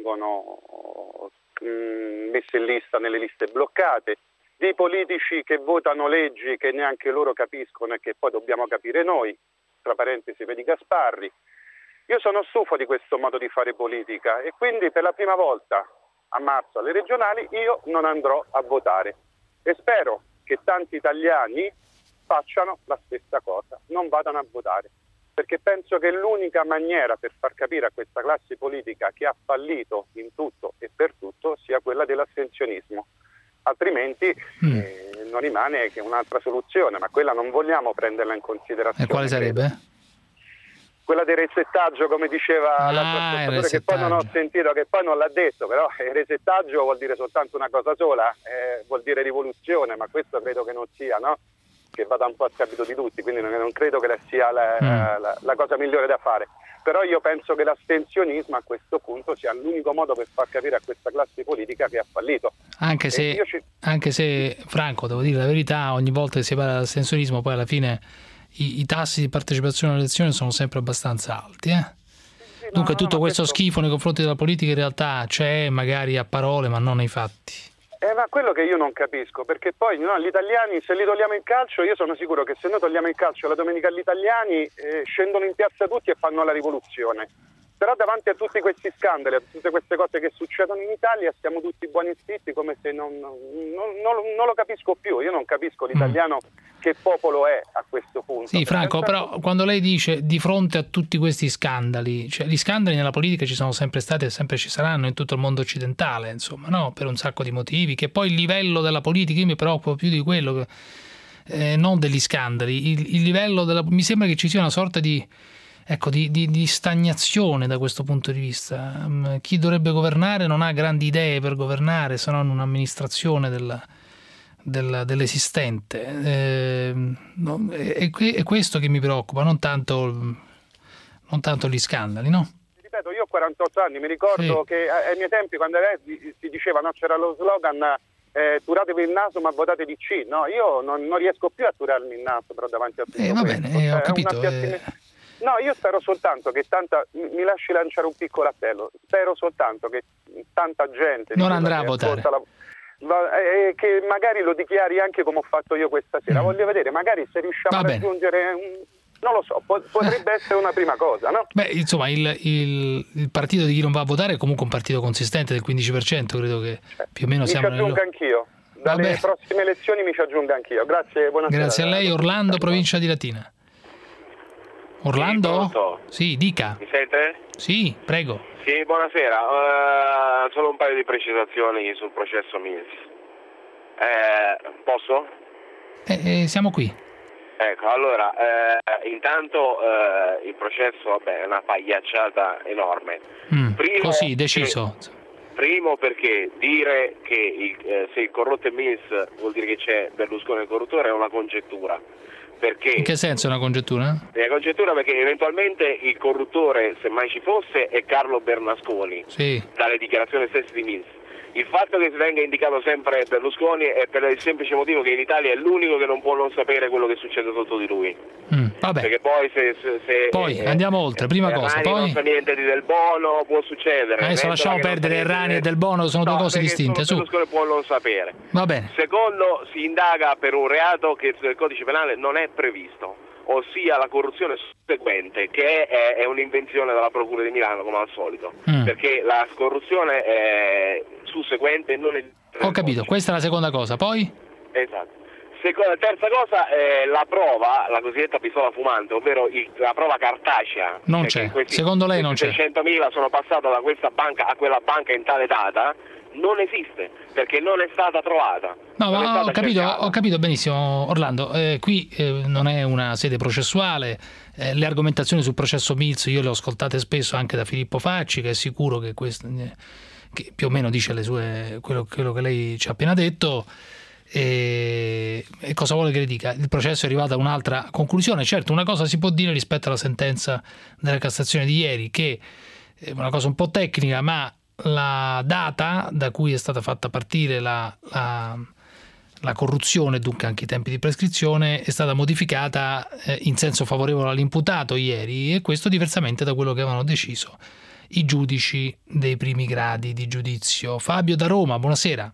messe in lista nelle liste bloccate, di politici che votano leggi che neanche loro capiscono e che poi dobbiamo capire noi, tra parentesi vedi Gasparri. Io sono stufo di questo modo di fare politica e quindi per la prima volta a marzo alle regionali io non andrò a votare e spero che tanti italiani facciano la stessa cosa, non vadano a votare, perché penso che l'unica maniera per far capire a questa classe politica che ha fallito in tutto e per tutto sia quella dell'astensionismo, altrimenti non rimane che un'altra soluzione, ma quella non vogliamo prenderla in considerazione. E quale sarebbe? Quella del resettaggio, come diceva l'altro, che poi non ho sentito, che poi non l'ha detto, però il resettaggio vuol dire soltanto una cosa sola, vuol dire rivoluzione, ma questo credo che non sia, no? Che vada un po' a scapito di tutti, quindi non credo che sia la cosa migliore da fare. Però io penso che l'astensionismo a questo punto sia l'unico modo per far capire a questa classe politica che ha fallito. Anche se Franco, devo dire la verità, ogni volta che si parla dell'astensionismo poi alla fine i tassi di partecipazione alle elezioni sono sempre abbastanza alti. Dunque tutto questo schifo nei confronti della politica in realtà c'è magari a parole ma non nei fatti. Ma quello che io non capisco, perché poi gli italiani, se li togliamo il calcio, io sono sicuro che se noi togliamo il calcio la domenica agli italiani scendono in piazza tutti e fanno la rivoluzione. Però davanti a tutti questi scandali, a tutte queste cose che succedono in Italia, stiamo tutti buoni zitti come se non lo capisco più. Io non capisco l'italiano che popolo è a questo punto. Sì, Franco, però quando lei dice di fronte a tutti questi scandali, cioè gli scandali nella politica ci sono sempre stati e sempre ci saranno in tutto il mondo occidentale, insomma, no? Per un sacco di motivi, che poi il livello della politica, io mi preoccupo più di quello, non degli scandali, il livello mi sembra che ci sia una sorta di stagnazione da questo punto di vista. Chi dovrebbe governare non ha grandi idee per governare, se non un'amministrazione dell'esistente. È questo che mi preoccupa, non tanto gli scandali, no? Ripeto, io ho 48 anni, mi ricordo che ai miei tempi, quando si diceva, no, c'era lo slogan turatevi il naso ma votate DC, no? Io non riesco più a turarmi il naso però davanti a tutto va bene, ho capito. No, io spero soltanto che mi lasci lanciare un piccolo appello, spero soltanto che tanta gente non andrà a votare, che magari lo dichiari anche come ho fatto io questa sera. Voglio vedere magari se riusciamo a raggiungere non lo so, potrebbe essere una prima cosa, no? Beh, insomma, il partito di chi non va a votare è comunque un partito consistente del 15%, credo che più o meno siamo mi ci aggiungo anch'io. Dalle prossime elezioni mi ci aggiungo anch'io. Grazie, buonasera. Grazie a lei. Orlando, provincia di Latina. Orlando? Sì, dica. Mi sente? Sì, prego. Sì, buonasera. Solo un paio di precisazioni sul processo Mills. Posso? Siamo qui. Ecco, allora, intanto il processo, è una pagliacciata enorme. Primo, così, deciso. Primo perché dire che se il corrotto è Mills vuol dire che c'è Berlusconi il corruttore è una congettura. Perché? In che senso è una congettura? È una congettura perché eventualmente il corruttore, se mai ci fosse, è Carlo Bernasconi, dalle dichiarazioni stesse di Mills. Il fatto che si venga indicato sempre Berlusconi è per il semplice motivo che in Italia è l'unico che non può non sapere quello che succede sotto di lui. Vabbè. Perché poi poi andiamo oltre, prima cosa, poi non sa niente di Del Bono, può succedere. Adesso lasciamo perdere Errani e Del Bono, sono due cose distinte. Berlusconi può non sapere. Va bene. Secondo, si indaga per un reato che nel codice penale non è previsto, ossia la corruzione susseguente, che è un'invenzione della Procura di Milano come al solito, perché la corruzione susseguente non è... Ho capito, questa è la seconda cosa, poi? Esatto. Terza cosa, la prova, la cosiddetta pistola fumante, ovvero la prova cartacea. Non c'è, secondo lei non c'è? 600.000 sono passato da questa banca a quella banca in tale data, non esiste, perché non è stata trovata. No, ma ho capito benissimo, Orlando, qui non è una sede processuale, le argomentazioni sul processo Mills io le ho ascoltate spesso anche da Filippo Facci, che è sicuro che più o meno dice quello che lei ci ha appena detto. E cosa vuole che le dica? Il processo è arrivato a un'altra conclusione. Certo, una cosa si può dire rispetto alla sentenza della Cassazione di ieri, che è una cosa un po' tecnica, ma la data da cui è stata fatta partire la corruzione, dunque anche i tempi di prescrizione, è stata modificata in senso favorevole all'imputato ieri, e questo diversamente da quello che avevano deciso i giudici dei primi gradi di giudizio. Fabio da Roma, buonasera.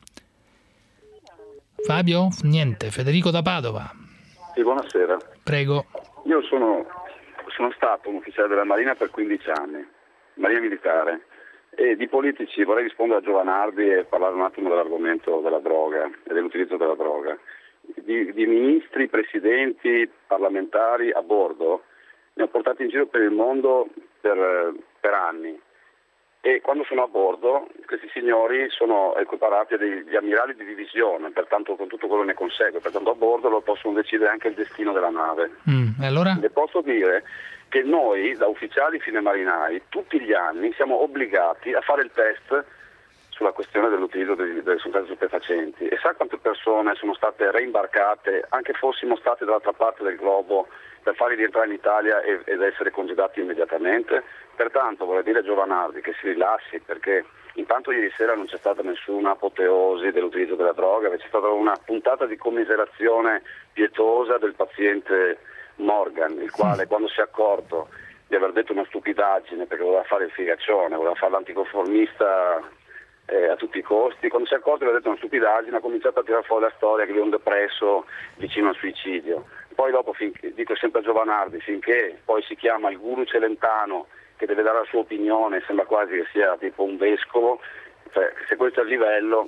Fabio? Niente. Federico da Padova. Sì, buonasera. Prego. Io sono stato un ufficiale della Marina per 15 anni, Marina Militare, e di politici vorrei rispondere a Giovanardi e parlare un attimo dell'argomento della droga e dell'utilizzo della droga. Di ministri, presidenti, parlamentari a bordo ne ho portati in giro per il mondo per anni. E quando sono a bordo, questi signori sono equiparati a degli ammirali di divisione, pertanto con tutto quello che ne consegue, pertanto a bordo loro possono decidere anche il destino della nave. E allora? Le posso dire che noi, da ufficiali fino ai marinai, tutti gli anni siamo obbligati a fare il test sulla questione dell'utilizzo delle sostanze stupefacenti. E sa quante persone sono state reimbarcate, anche fossimo stati dall'altra parte del globo, per farli rientrare in Italia ed essere congedati immediatamente? Pertanto vorrei dire a Giovanardi che si rilassi, perché intanto ieri sera non c'è stata nessuna apoteosi dell'utilizzo della droga, c'è stata una puntata di commiserazione pietosa del paziente Morgan, il quale quando si è accorto di aver detto una stupidaggine perché voleva fare il figaccione, voleva fare l'anticonformista a tutti i costi, quando si è accorto di aver detto una stupidaggine ha cominciato a tirare fuori la storia che lui è un depresso vicino al suicidio. Poi dopo, dico sempre a Giovanardi, finché poi si chiama il guru Celentano che deve dare la sua opinione, sembra quasi che sia tipo un vescovo, cioè, se questo è il livello,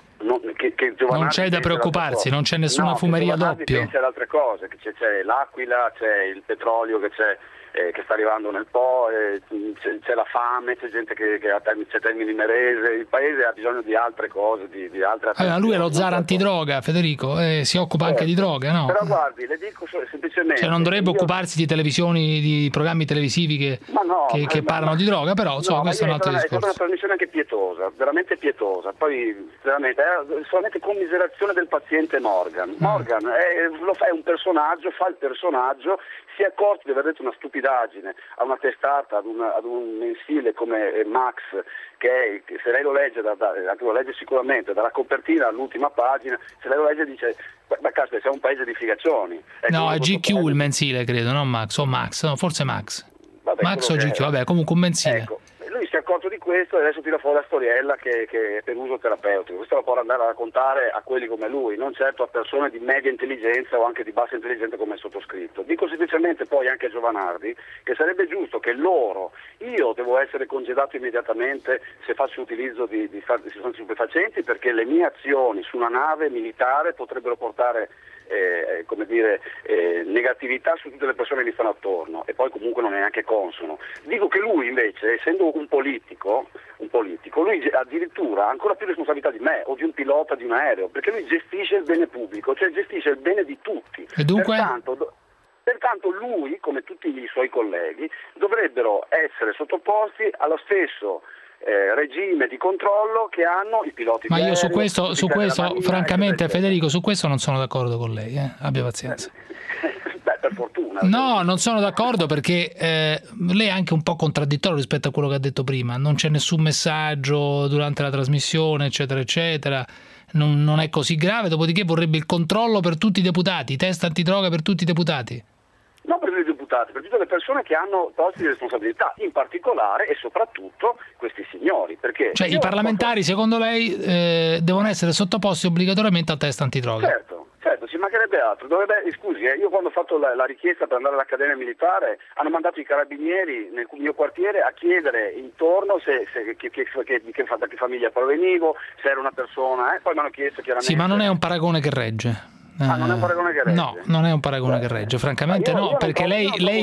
che non c'è da preoccuparsi, non c'è nessuna fumeria doppio. Pensa ad altre cose, che c'è l'Aquila, c'è il petrolio che sta arrivando nel Po, c'è la fame, c'è gente che c'è Termini Imerese, il paese ha bisogno di altre cose, di altre attenzioni. Lui è lo zar antidroga, Federico, si occupa anche di droga, no? Però guardi, le dico semplicemente... Cioè non dovrebbe occuparsi di televisioni, di programmi televisivi che parlano di droga, però insomma questo è un altro discorso. È stata una trasmissione anche pietosa, veramente pietosa, poi veramente è solamente commiserazione del paziente Morgan. Morgan è un personaggio, fa il personaggio, si è accorto di aver detto una stupidaggine a una testata, ad un mensile come Max, che se lei lo legge, lo legge sicuramente, dalla copertina all'ultima pagina, se lei lo legge dice, ma caspita, siamo un paese di figaccioni. No, è GQ il mensile, credo, non Max, o Max, no, forse Max. Vabbè, Max o GQ, vabbè, comunque un mensile. Ecco. Lui si è accorto di questo e adesso tira fuori la storiella che è per uso terapeutico. Questo lo può andare a raccontare a quelli come lui, non certo a persone di media intelligenza o anche di bassa intelligenza come il sottoscritto. Dico semplicemente poi anche a Giovanardi che sarebbe giusto che io devo essere congedato immediatamente se faccio utilizzo di sostanze stupefacenti, perché le mie azioni su una nave militare potrebbero portare negatività su tutte le persone che gli stanno attorno, e poi comunque non è neanche consono. Dico che lui invece, essendo un politico, lui addirittura ha ancora più responsabilità di me o di un pilota di un aereo, perché lui gestisce il bene pubblico, cioè gestisce il bene di tutti. E dunque? Pertanto lui, come tutti i suoi colleghi, dovrebbero essere sottoposti allo stesso regime di controllo che hanno i piloti. Ma io su aereo, questo francamente, Federico, su questo non sono d'accordo con lei, abbia pazienza. per fortuna. No, non sono d'accordo, perché lei è anche un po' contraddittorio rispetto a quello che ha detto prima. Non c'è nessun messaggio durante la trasmissione, eccetera, eccetera. Non è così grave, dopodiché vorrebbe il controllo per tutti i deputati, test antidroga per tutti i deputati. Non per i deputati, per tutte le persone che hanno posti di responsabilità, in particolare e soprattutto questi signori. Perché cioè i parlamentari, secondo lei, devono essere sottoposti obbligatoriamente al test antidroga? Certo, ci mancherebbe altro. Scusi, io quando ho fatto la richiesta per andare all'Accademia Militare, hanno mandato i carabinieri nel mio quartiere a chiedere intorno da che famiglia provenivo, se era una persona, poi mi hanno chiesto chiaramente... Sì, ma non è un paragone che regge. Non è un paragone che regge? No, non è un paragone che regge, francamente no, perché lei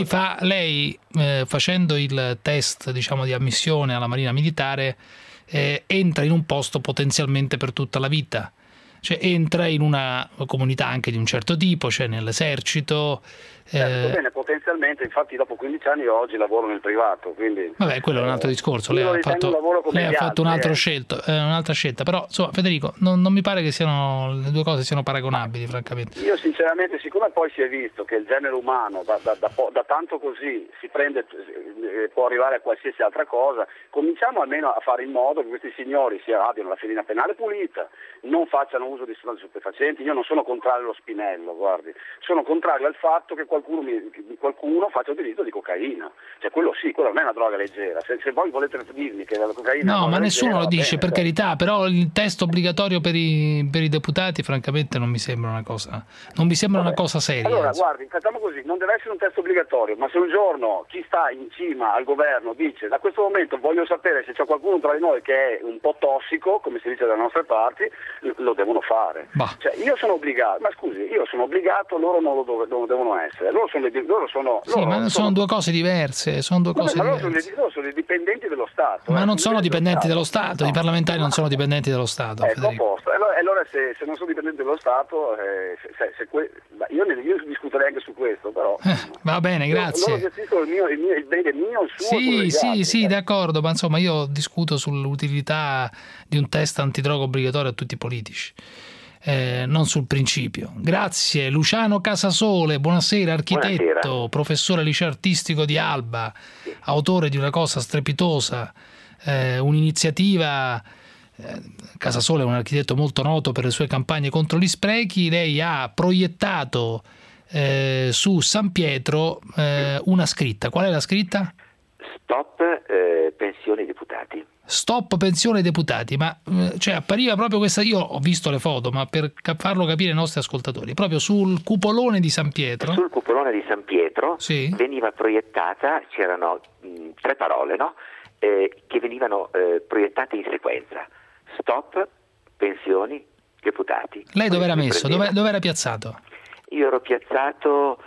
facendo il test, diciamo, di ammissione alla Marina Militare, entra in un posto potenzialmente per tutta la vita. Cioè entra in una comunità anche di un certo tipo, cioè nell'esercito. Bene, potenzialmente, infatti dopo 15 anni io oggi lavoro nel privato, quindi... Vabbè, quello è un altro discorso, lei ha fatto un'altra scelta, però insomma, Federico, non mi pare che le due cose siano paragonabili, francamente. Io sinceramente, siccome poi si è visto che il genere umano da tanto così si prende, può arrivare a qualsiasi altra cosa, cominciamo almeno a fare in modo che questi signori abbiano la fedina penale pulita, non facciano uso di sostanze stupefacenti. Io non sono contrario allo spinello, guardi, sono contrario al fatto che qualcuno faccia utilizzo di cocaina, cioè quello sì, quello non è una droga leggera. Se voi volete dirmi che la cocaina no, ma nessuno leggera, lo dice, per carità, però il test obbligatorio per i deputati francamente non mi sembra una cosa seria. Allora guardi, facciamo così, non deve essere un test obbligatorio, ma se un giorno chi sta in cima al governo dice da questo momento voglio sapere se c'è qualcuno tra di noi che è un po' tossico, come si dice dalle nostre parti, lo devono fare. Cioè, io sono obbligato, ma scusi, io sono obbligato, loro non lo devono essere. Sono due cose diverse. Loro sono i dipendenti dello Stato. Ma non sono dipendenti dello Stato, i parlamentari non sono dipendenti dello Stato. Ecco, a posto. Allora se non sono dipendenti dello Stato, io discuterei anche su questo, però. Va bene, grazie. Loro gestiscono il bene mio, il suo. Sì, d'accordo, ma insomma io discuto sull'utilità di un test antidroga obbligatorio a tutti i politici. Non sul principio. Grazie. Luciano Casasole, buonasera, architetto, buonasera. Professore al liceo artistico di Alba, autore di una cosa strepitosa, un'iniziativa. Casasole è un architetto molto noto per le sue campagne contro gli sprechi. Lei ha proiettato su San Pietro una scritta. Qual è la scritta? Stop pensioni deputati. Stop pensione ai deputati, ma cioè appariva proprio questa, io ho visto le foto, ma per farlo capire ai nostri ascoltatori, proprio sul cupolone di San Pietro. Sul cupolone di San Pietro veniva proiettata, c'erano 3 parole, no? Che venivano proiettate in sequenza. Stop pensioni deputati. Lei dove era messo? Dove era piazzato? Io ero piazzato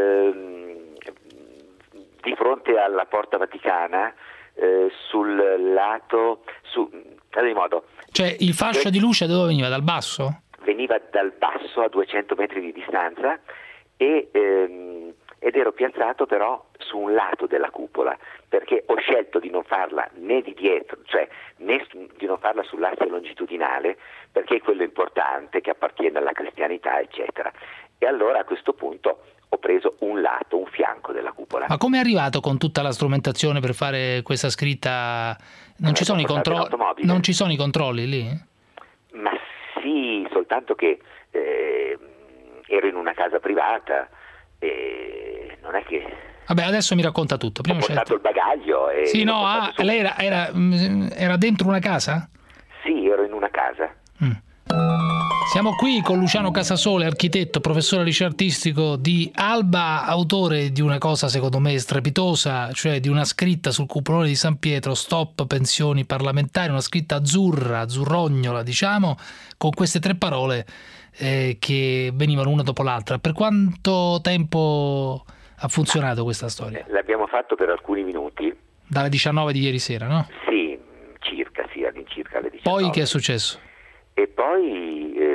di fronte alla Porta Vaticana, sul lato, ad ogni modo. Cioè il fascio di luce da dove veniva? Dal basso? Veniva dal basso a 200 metri di distanza ed ero piazzato però su un lato della cupola, perché ho scelto di non farla né di dietro, cioè né di non farla sull'asse longitudinale, perché è quello importante che appartiene alla cristianità, eccetera. E allora a questo punto ho preso un lato, un fianco della cupola. Ma come è arrivato con tutta la strumentazione per fare questa scritta? Non ci sono i controlli lì? Ma sì, soltanto che ero in una casa privata e non è che... Vabbè, adesso mi racconta tutto. Prima ho portato il bagaglio e... Sì, no, lei era dentro una casa? Sì, ero in una casa. Siamo qui con Luciano Casasole, architetto, professore al liceo artistico di Alba, autore di una cosa secondo me strepitosa, cioè di una scritta sul cupolone di San Pietro, stop pensioni parlamentari, una scritta azzurrognola, diciamo, con queste 3 parole che venivano una dopo l'altra. Per quanto tempo ha funzionato questa storia? L'abbiamo fatto per alcuni minuti. Dalle 19 di ieri sera, no? Sì, all'incirca alle 19. Poi che è successo? E poi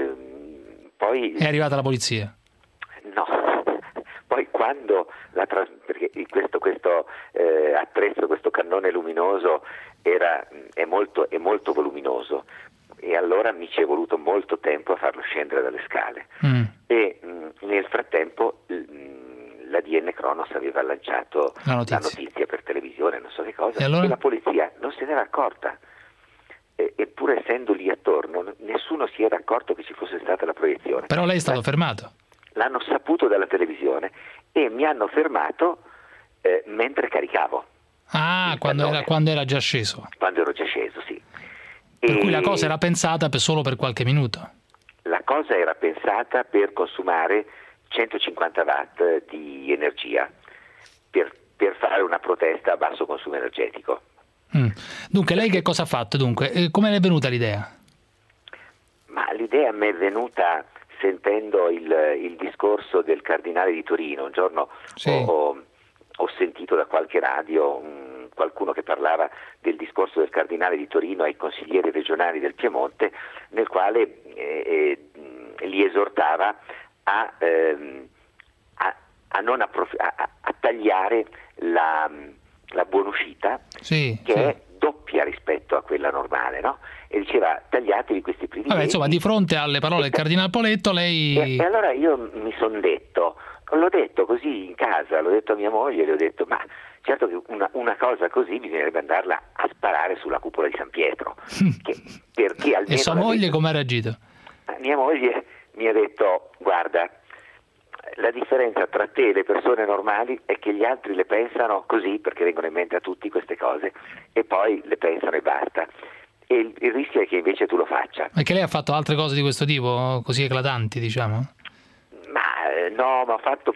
è arrivata la polizia? No, poi quando perché questo attrezzo, questo cannone luminoso è molto voluminoso, e allora mi ci è voluto molto tempo a farlo scendere dalle scale. E nel frattempo la DN Cronos aveva lanciato la notizia per televisione, non so che cosa, e allora? La polizia non se n'era accorta. Eppure essendo lì attorno nessuno si era accorto che ci fosse stata la proiezione. Però lei è stato fermato? L'hanno saputo dalla televisione e mi hanno fermato mentre caricavo. Quando era già sceso? Quando ero già sceso, sì. Per cui la cosa era pensata solo per qualche minuto? La cosa era pensata per consumare 150 watt di energia per fare una protesta a basso consumo energetico. Dunque, lei che cosa ha fatto? Dunque, come le è venuta l'idea? Ma l'idea mi è venuta sentendo il discorso del cardinale di Torino. Un giorno ho sentito da qualche radio qualcuno che parlava del discorso del cardinale di Torino ai consiglieri regionali del Piemonte, nel quale li esortava a tagliare la buonuscita, che è doppia rispetto a quella normale, no? E diceva tagliatevi questi privilegi. Vabbè, insomma, di fronte alle parole del cardinale Poletto lei... E allora io mi sono detto, l'ho detto così in casa, l'ho detto a mia moglie, le ho detto ma certo che una cosa così bisognerebbe andarla a sparare sulla cupola di San Pietro. Perché almeno e sua moglie come ha reagito? Mia moglie mi ha detto guarda, la differenza tra te e le persone normali è che gli altri le pensano così, perché vengono in mente a tutti queste cose, e poi le pensano e basta. E il rischio è che invece tu lo faccia. Perché lei ha fatto altre cose di questo tipo, così eclatanti, diciamo? No, ma ho fatto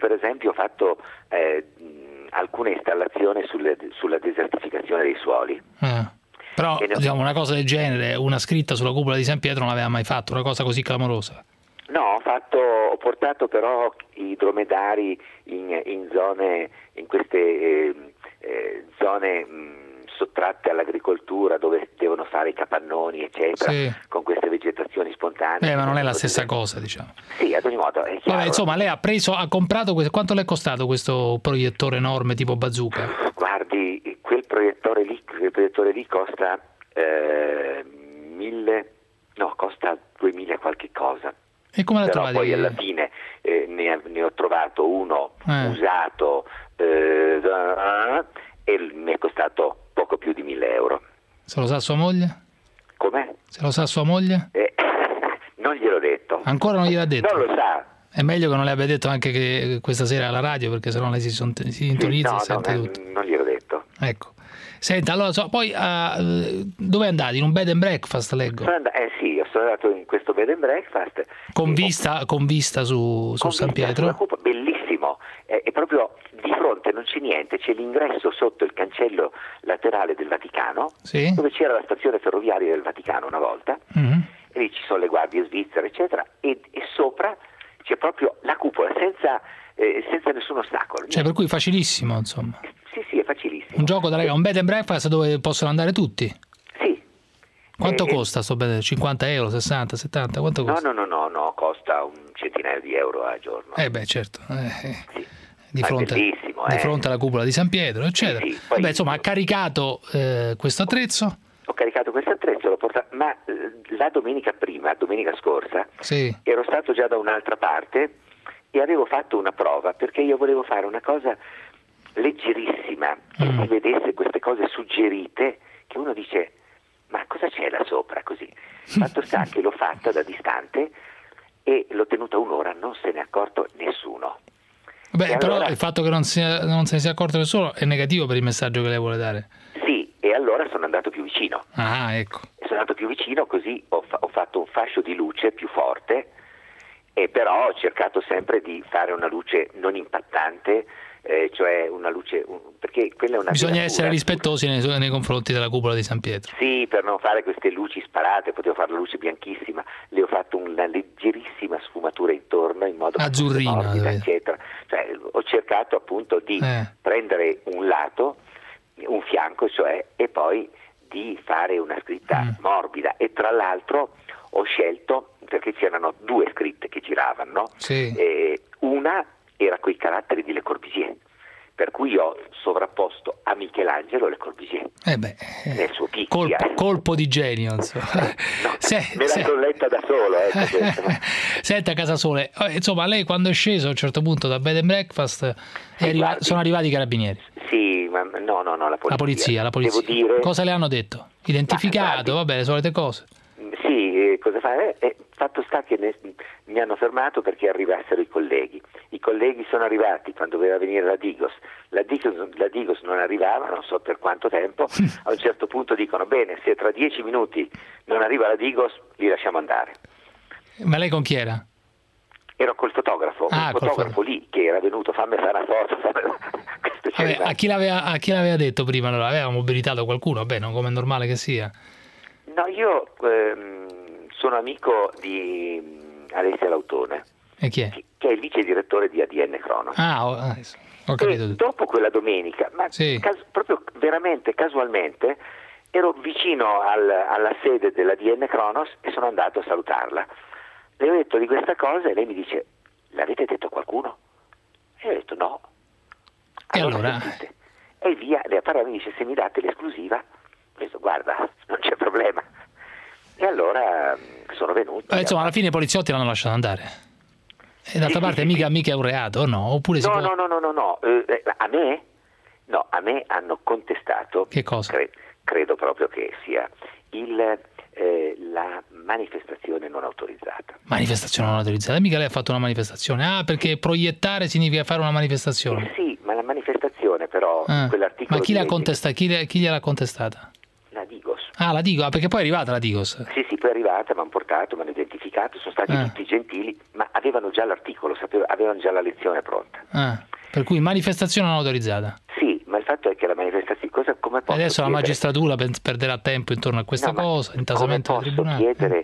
alcune installazioni sulla desertificazione dei suoli. Però diciamo, una cosa del genere, una scritta sulla cupola di San Pietro non l'aveva mai fatto, una cosa così clamorosa. No, ho portato però i dromedari in queste zone sottratte all'agricoltura, dove devono fare i capannoni eccetera, con queste vegetazioni spontanee. Ma non è la stessa cosa, diciamo. Sì, ad ogni modo è chiaro. Vabbè, insomma, lei ha comprato quanto le è costato questo proiettore enorme tipo bazooka? Guardi, quel proiettore lì costa costa 2000 qualche cosa. E come l'ha trovato? Poi alla fine ne ho trovato uno usato e mi è costato poco più di 1.000 euro. Se lo sa sua moglie? Com'è? Se lo sa sua moglie? Non gliel'ho detto. Ancora non gliel'ha detto? Non lo sa. È meglio che non le abbia detto anche che questa sera alla radio, perché sennò lei si sintonizza e sente tutto. Non gliel'ho detto. Ecco. Senta, allora poi dove è andato? In un bed and breakfast, leggo? Sì, sono andato in questo bed and breakfast. Con vista su San Pietro? Bellissimo. È proprio di fronte, non c'è niente, c'è l'ingresso sotto il cancello laterale del Vaticano, dove c'era la stazione ferroviaria del Vaticano una volta, e lì ci sono le guardie svizzere, eccetera, e sopra c'è proprio la cupola, senza nessun ostacolo. Cioè, per cui facilissimo, insomma. Sì, è facilissimo. Un gioco un bed and breakfast dove possono andare tutti? Sì. Quanto costa sto bed? 50 euro, 60, 70? Quanto costa? No, costa un centinaio di euro al giorno. Certo. Sì. Di fronte alla cupola di San Pietro, eccetera. Sì, poi, insomma, ha caricato questo attrezzo? Ho caricato questo attrezzo, l'ho portato, ma la domenica scorsa, ero stato già da un'altra parte e avevo fatto una prova, perché io volevo fare una cosa leggerissima, che si vedesse queste cose suggerite, che uno dice ma cosa c'è là sopra, così. Fatto sta che l'ho fatta da distante e l'ho tenuta un'ora, non se ne è accorto nessuno. Però allora, il fatto che non se ne sia accorto nessuno è negativo per il messaggio che lei vuole dare. Sì, e allora sono andato più vicino. Ecco. Sono andato più vicino, così ho fatto un fascio di luce più forte, e però ho cercato sempre di fare una luce non impattante, cioè una luce, perché quella è una bisogna essere rispettosi nei confronti della cupola di San Pietro. Sì, per non fare queste luci sparate, potevo fare la luce bianchissima, le ho fatto una leggerissima sfumatura intorno in modo azzurrina, morbida, eccetera. Cioè, ho cercato appunto di prendere un lato, un fianco, cioè, e poi di fare una scritta morbida, e tra l'altro ho scelto, perché c'erano due scritte che giravano, no? Una era coi caratteri di Le Corbusier, per cui ho sovrapposto a Michelangelo Le Corbusier nel suo picchio. Colpo di genio, insomma. Me la sono letta da solo. Senta Casasole, insomma, lei quando è sceso a un certo punto da Bed and Breakfast sono arrivati i carabinieri? Sì, ma no, la polizia. La polizia. Devo dire... Cosa le hanno detto? Identificato, vabbè, le solite cose. Sì, cosa fa? Fatto sta che mi hanno fermato perché arrivassero i colleghi. I colleghi sono arrivati quando doveva venire la Digos. La Digos non arrivava, non so per quanto tempo. A un certo punto dicono: bene, se tra 10 minuti non arriva la Digos, li lasciamo andare. Ma lei con chi era? Ero col fotografo, un fotografo lì che era venuto, fammi fare una foto. Vabbè, a chi l'aveva detto prima? Allora, aveva mobilitato qualcuno? Vabbè, non come è normale che sia. No, io sono amico di Alessia Lautone. E chi è? Che è il vice direttore di ADN Cronos. Ho capito. E dopo quella domenica, proprio veramente casualmente, ero vicino alla sede dell'ADN Cronos e sono andato a salutarla. Le ho detto di questa cosa e lei mi dice: l'avete detto a qualcuno? E io ho detto no. E allora? E via, allora mi dice: se mi date l'esclusiva, ho detto: guarda, non c'è problema. E allora sono venuto. Insomma, alla fine i poliziotti l'hanno lasciato andare. E d'altra parte mica è un reato, no? Oppure no. A me hanno contestato. Che cosa? Credo proprio che sia la manifestazione non autorizzata. Manifestazione non autorizzata? Mica lei ha fatto una manifestazione? Perché proiettare significa fare una manifestazione. Sì, ma la manifestazione però, quell'articolo... Ma chi gliel'ha contestata? La Digos. La Digos, perché poi è arrivata la Digos. Sì, poi è arrivata, mi hanno portato, mi hanno identificato, sono stati tutti gentili, ma avevano già l'articolo, avevano già la lezione pronta. Per cui manifestazione non autorizzata. Sì, ma il fatto è che la manifestazione... come posso adesso la magistratura perderà tempo intorno a questa cosa, intasamento del tribunale. Posso chiedere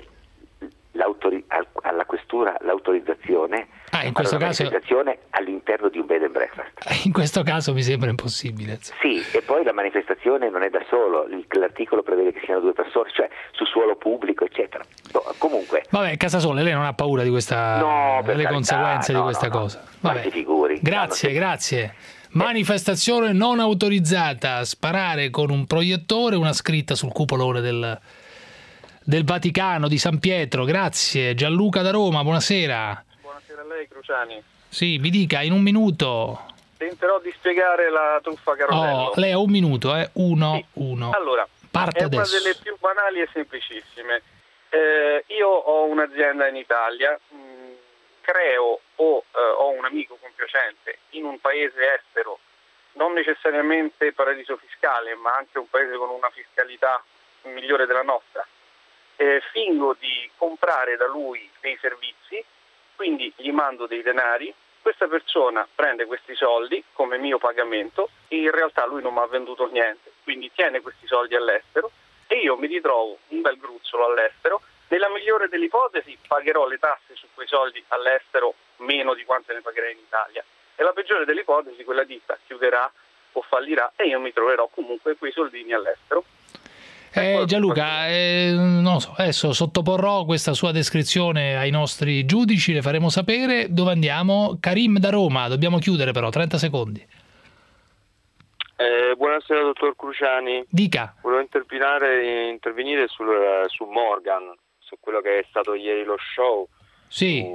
alla questura l'autorizzazione in questo caso manifestazione all'interno di un bed and breakfast? In questo caso mi sembra impossibile. Sì, e poi la manifestazione non è da solo, l'articolo prevede che siano 2 persone, cioè su suolo pubblico, eccetera. Comunque. Vabbè, Casasole, lei non ha paura di questa delle conseguenze di questa cosa. Vabbè. Si figuri. Grazie. Manifestazione non autorizzata, sparare con un proiettore, una scritta sul cupolone del Vaticano di San Pietro. Grazie. Gianluca da Roma, buonasera. Buonasera a lei, Cruciani. Sì, mi dica in un minuto. Tenterò di spiegare la truffa carosello. Lei ha un minuto, uno. Allora, parte è adesso. Una delle più banali e semplicissime. Io ho un'azienda in Italia, creo o ho un amico compiacente in un paese estero, non necessariamente paradiso fiscale, ma anche un paese con una fiscalità migliore della nostra. Fingo di comprare da lui dei servizi, quindi gli mando dei denari, questa persona prende questi soldi come mio pagamento e in realtà lui non mi ha venduto niente, quindi tiene questi soldi all'estero e io mi ritrovo un bel gruzzolo all'estero. Nella migliore delle ipotesi pagherò le tasse su quei soldi all'estero meno di quante ne pagherei in Italia, e la peggiore delle ipotesi quella ditta chiuderà o fallirà e io mi troverò comunque quei soldini all'estero. Gianluca, non so, adesso sottoporrò questa sua descrizione ai nostri giudici, le faremo sapere. Dove andiamo? Karim da Roma, dobbiamo chiudere però, 30 secondi. Buonasera dottor Cruciani. Dica. Volevo intervenire su Morgan, su quello che è stato ieri lo show. Sì.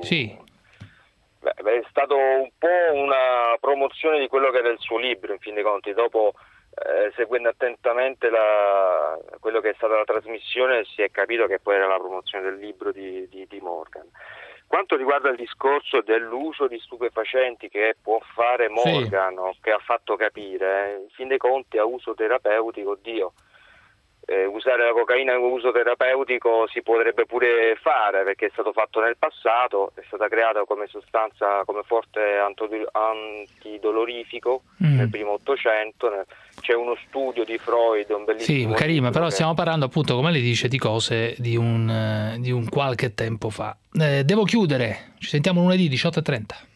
È stato un po' una promozione di quello che era il suo libro, in fin dei conti. Dopo, seguendo attentamente quello che è stata la trasmissione, si è capito che poi era la promozione del libro di Morgan. Quanto riguarda il discorso dell'uso di stupefacenti che può fare Morgan, o che ha fatto capire, in fin dei conti a uso terapeutico, usare la cocaina come uso terapeutico si potrebbe pure fare, perché è stato fatto nel passato, è stata creata come sostanza, come forte antidolorifico nel primo Ottocento. C'è uno studio di Freud, un bellissimo. Sì, Karim, però stiamo parlando appunto, come lei dice, di cose di un qualche tempo fa. Devo chiudere, ci sentiamo lunedì 18:30.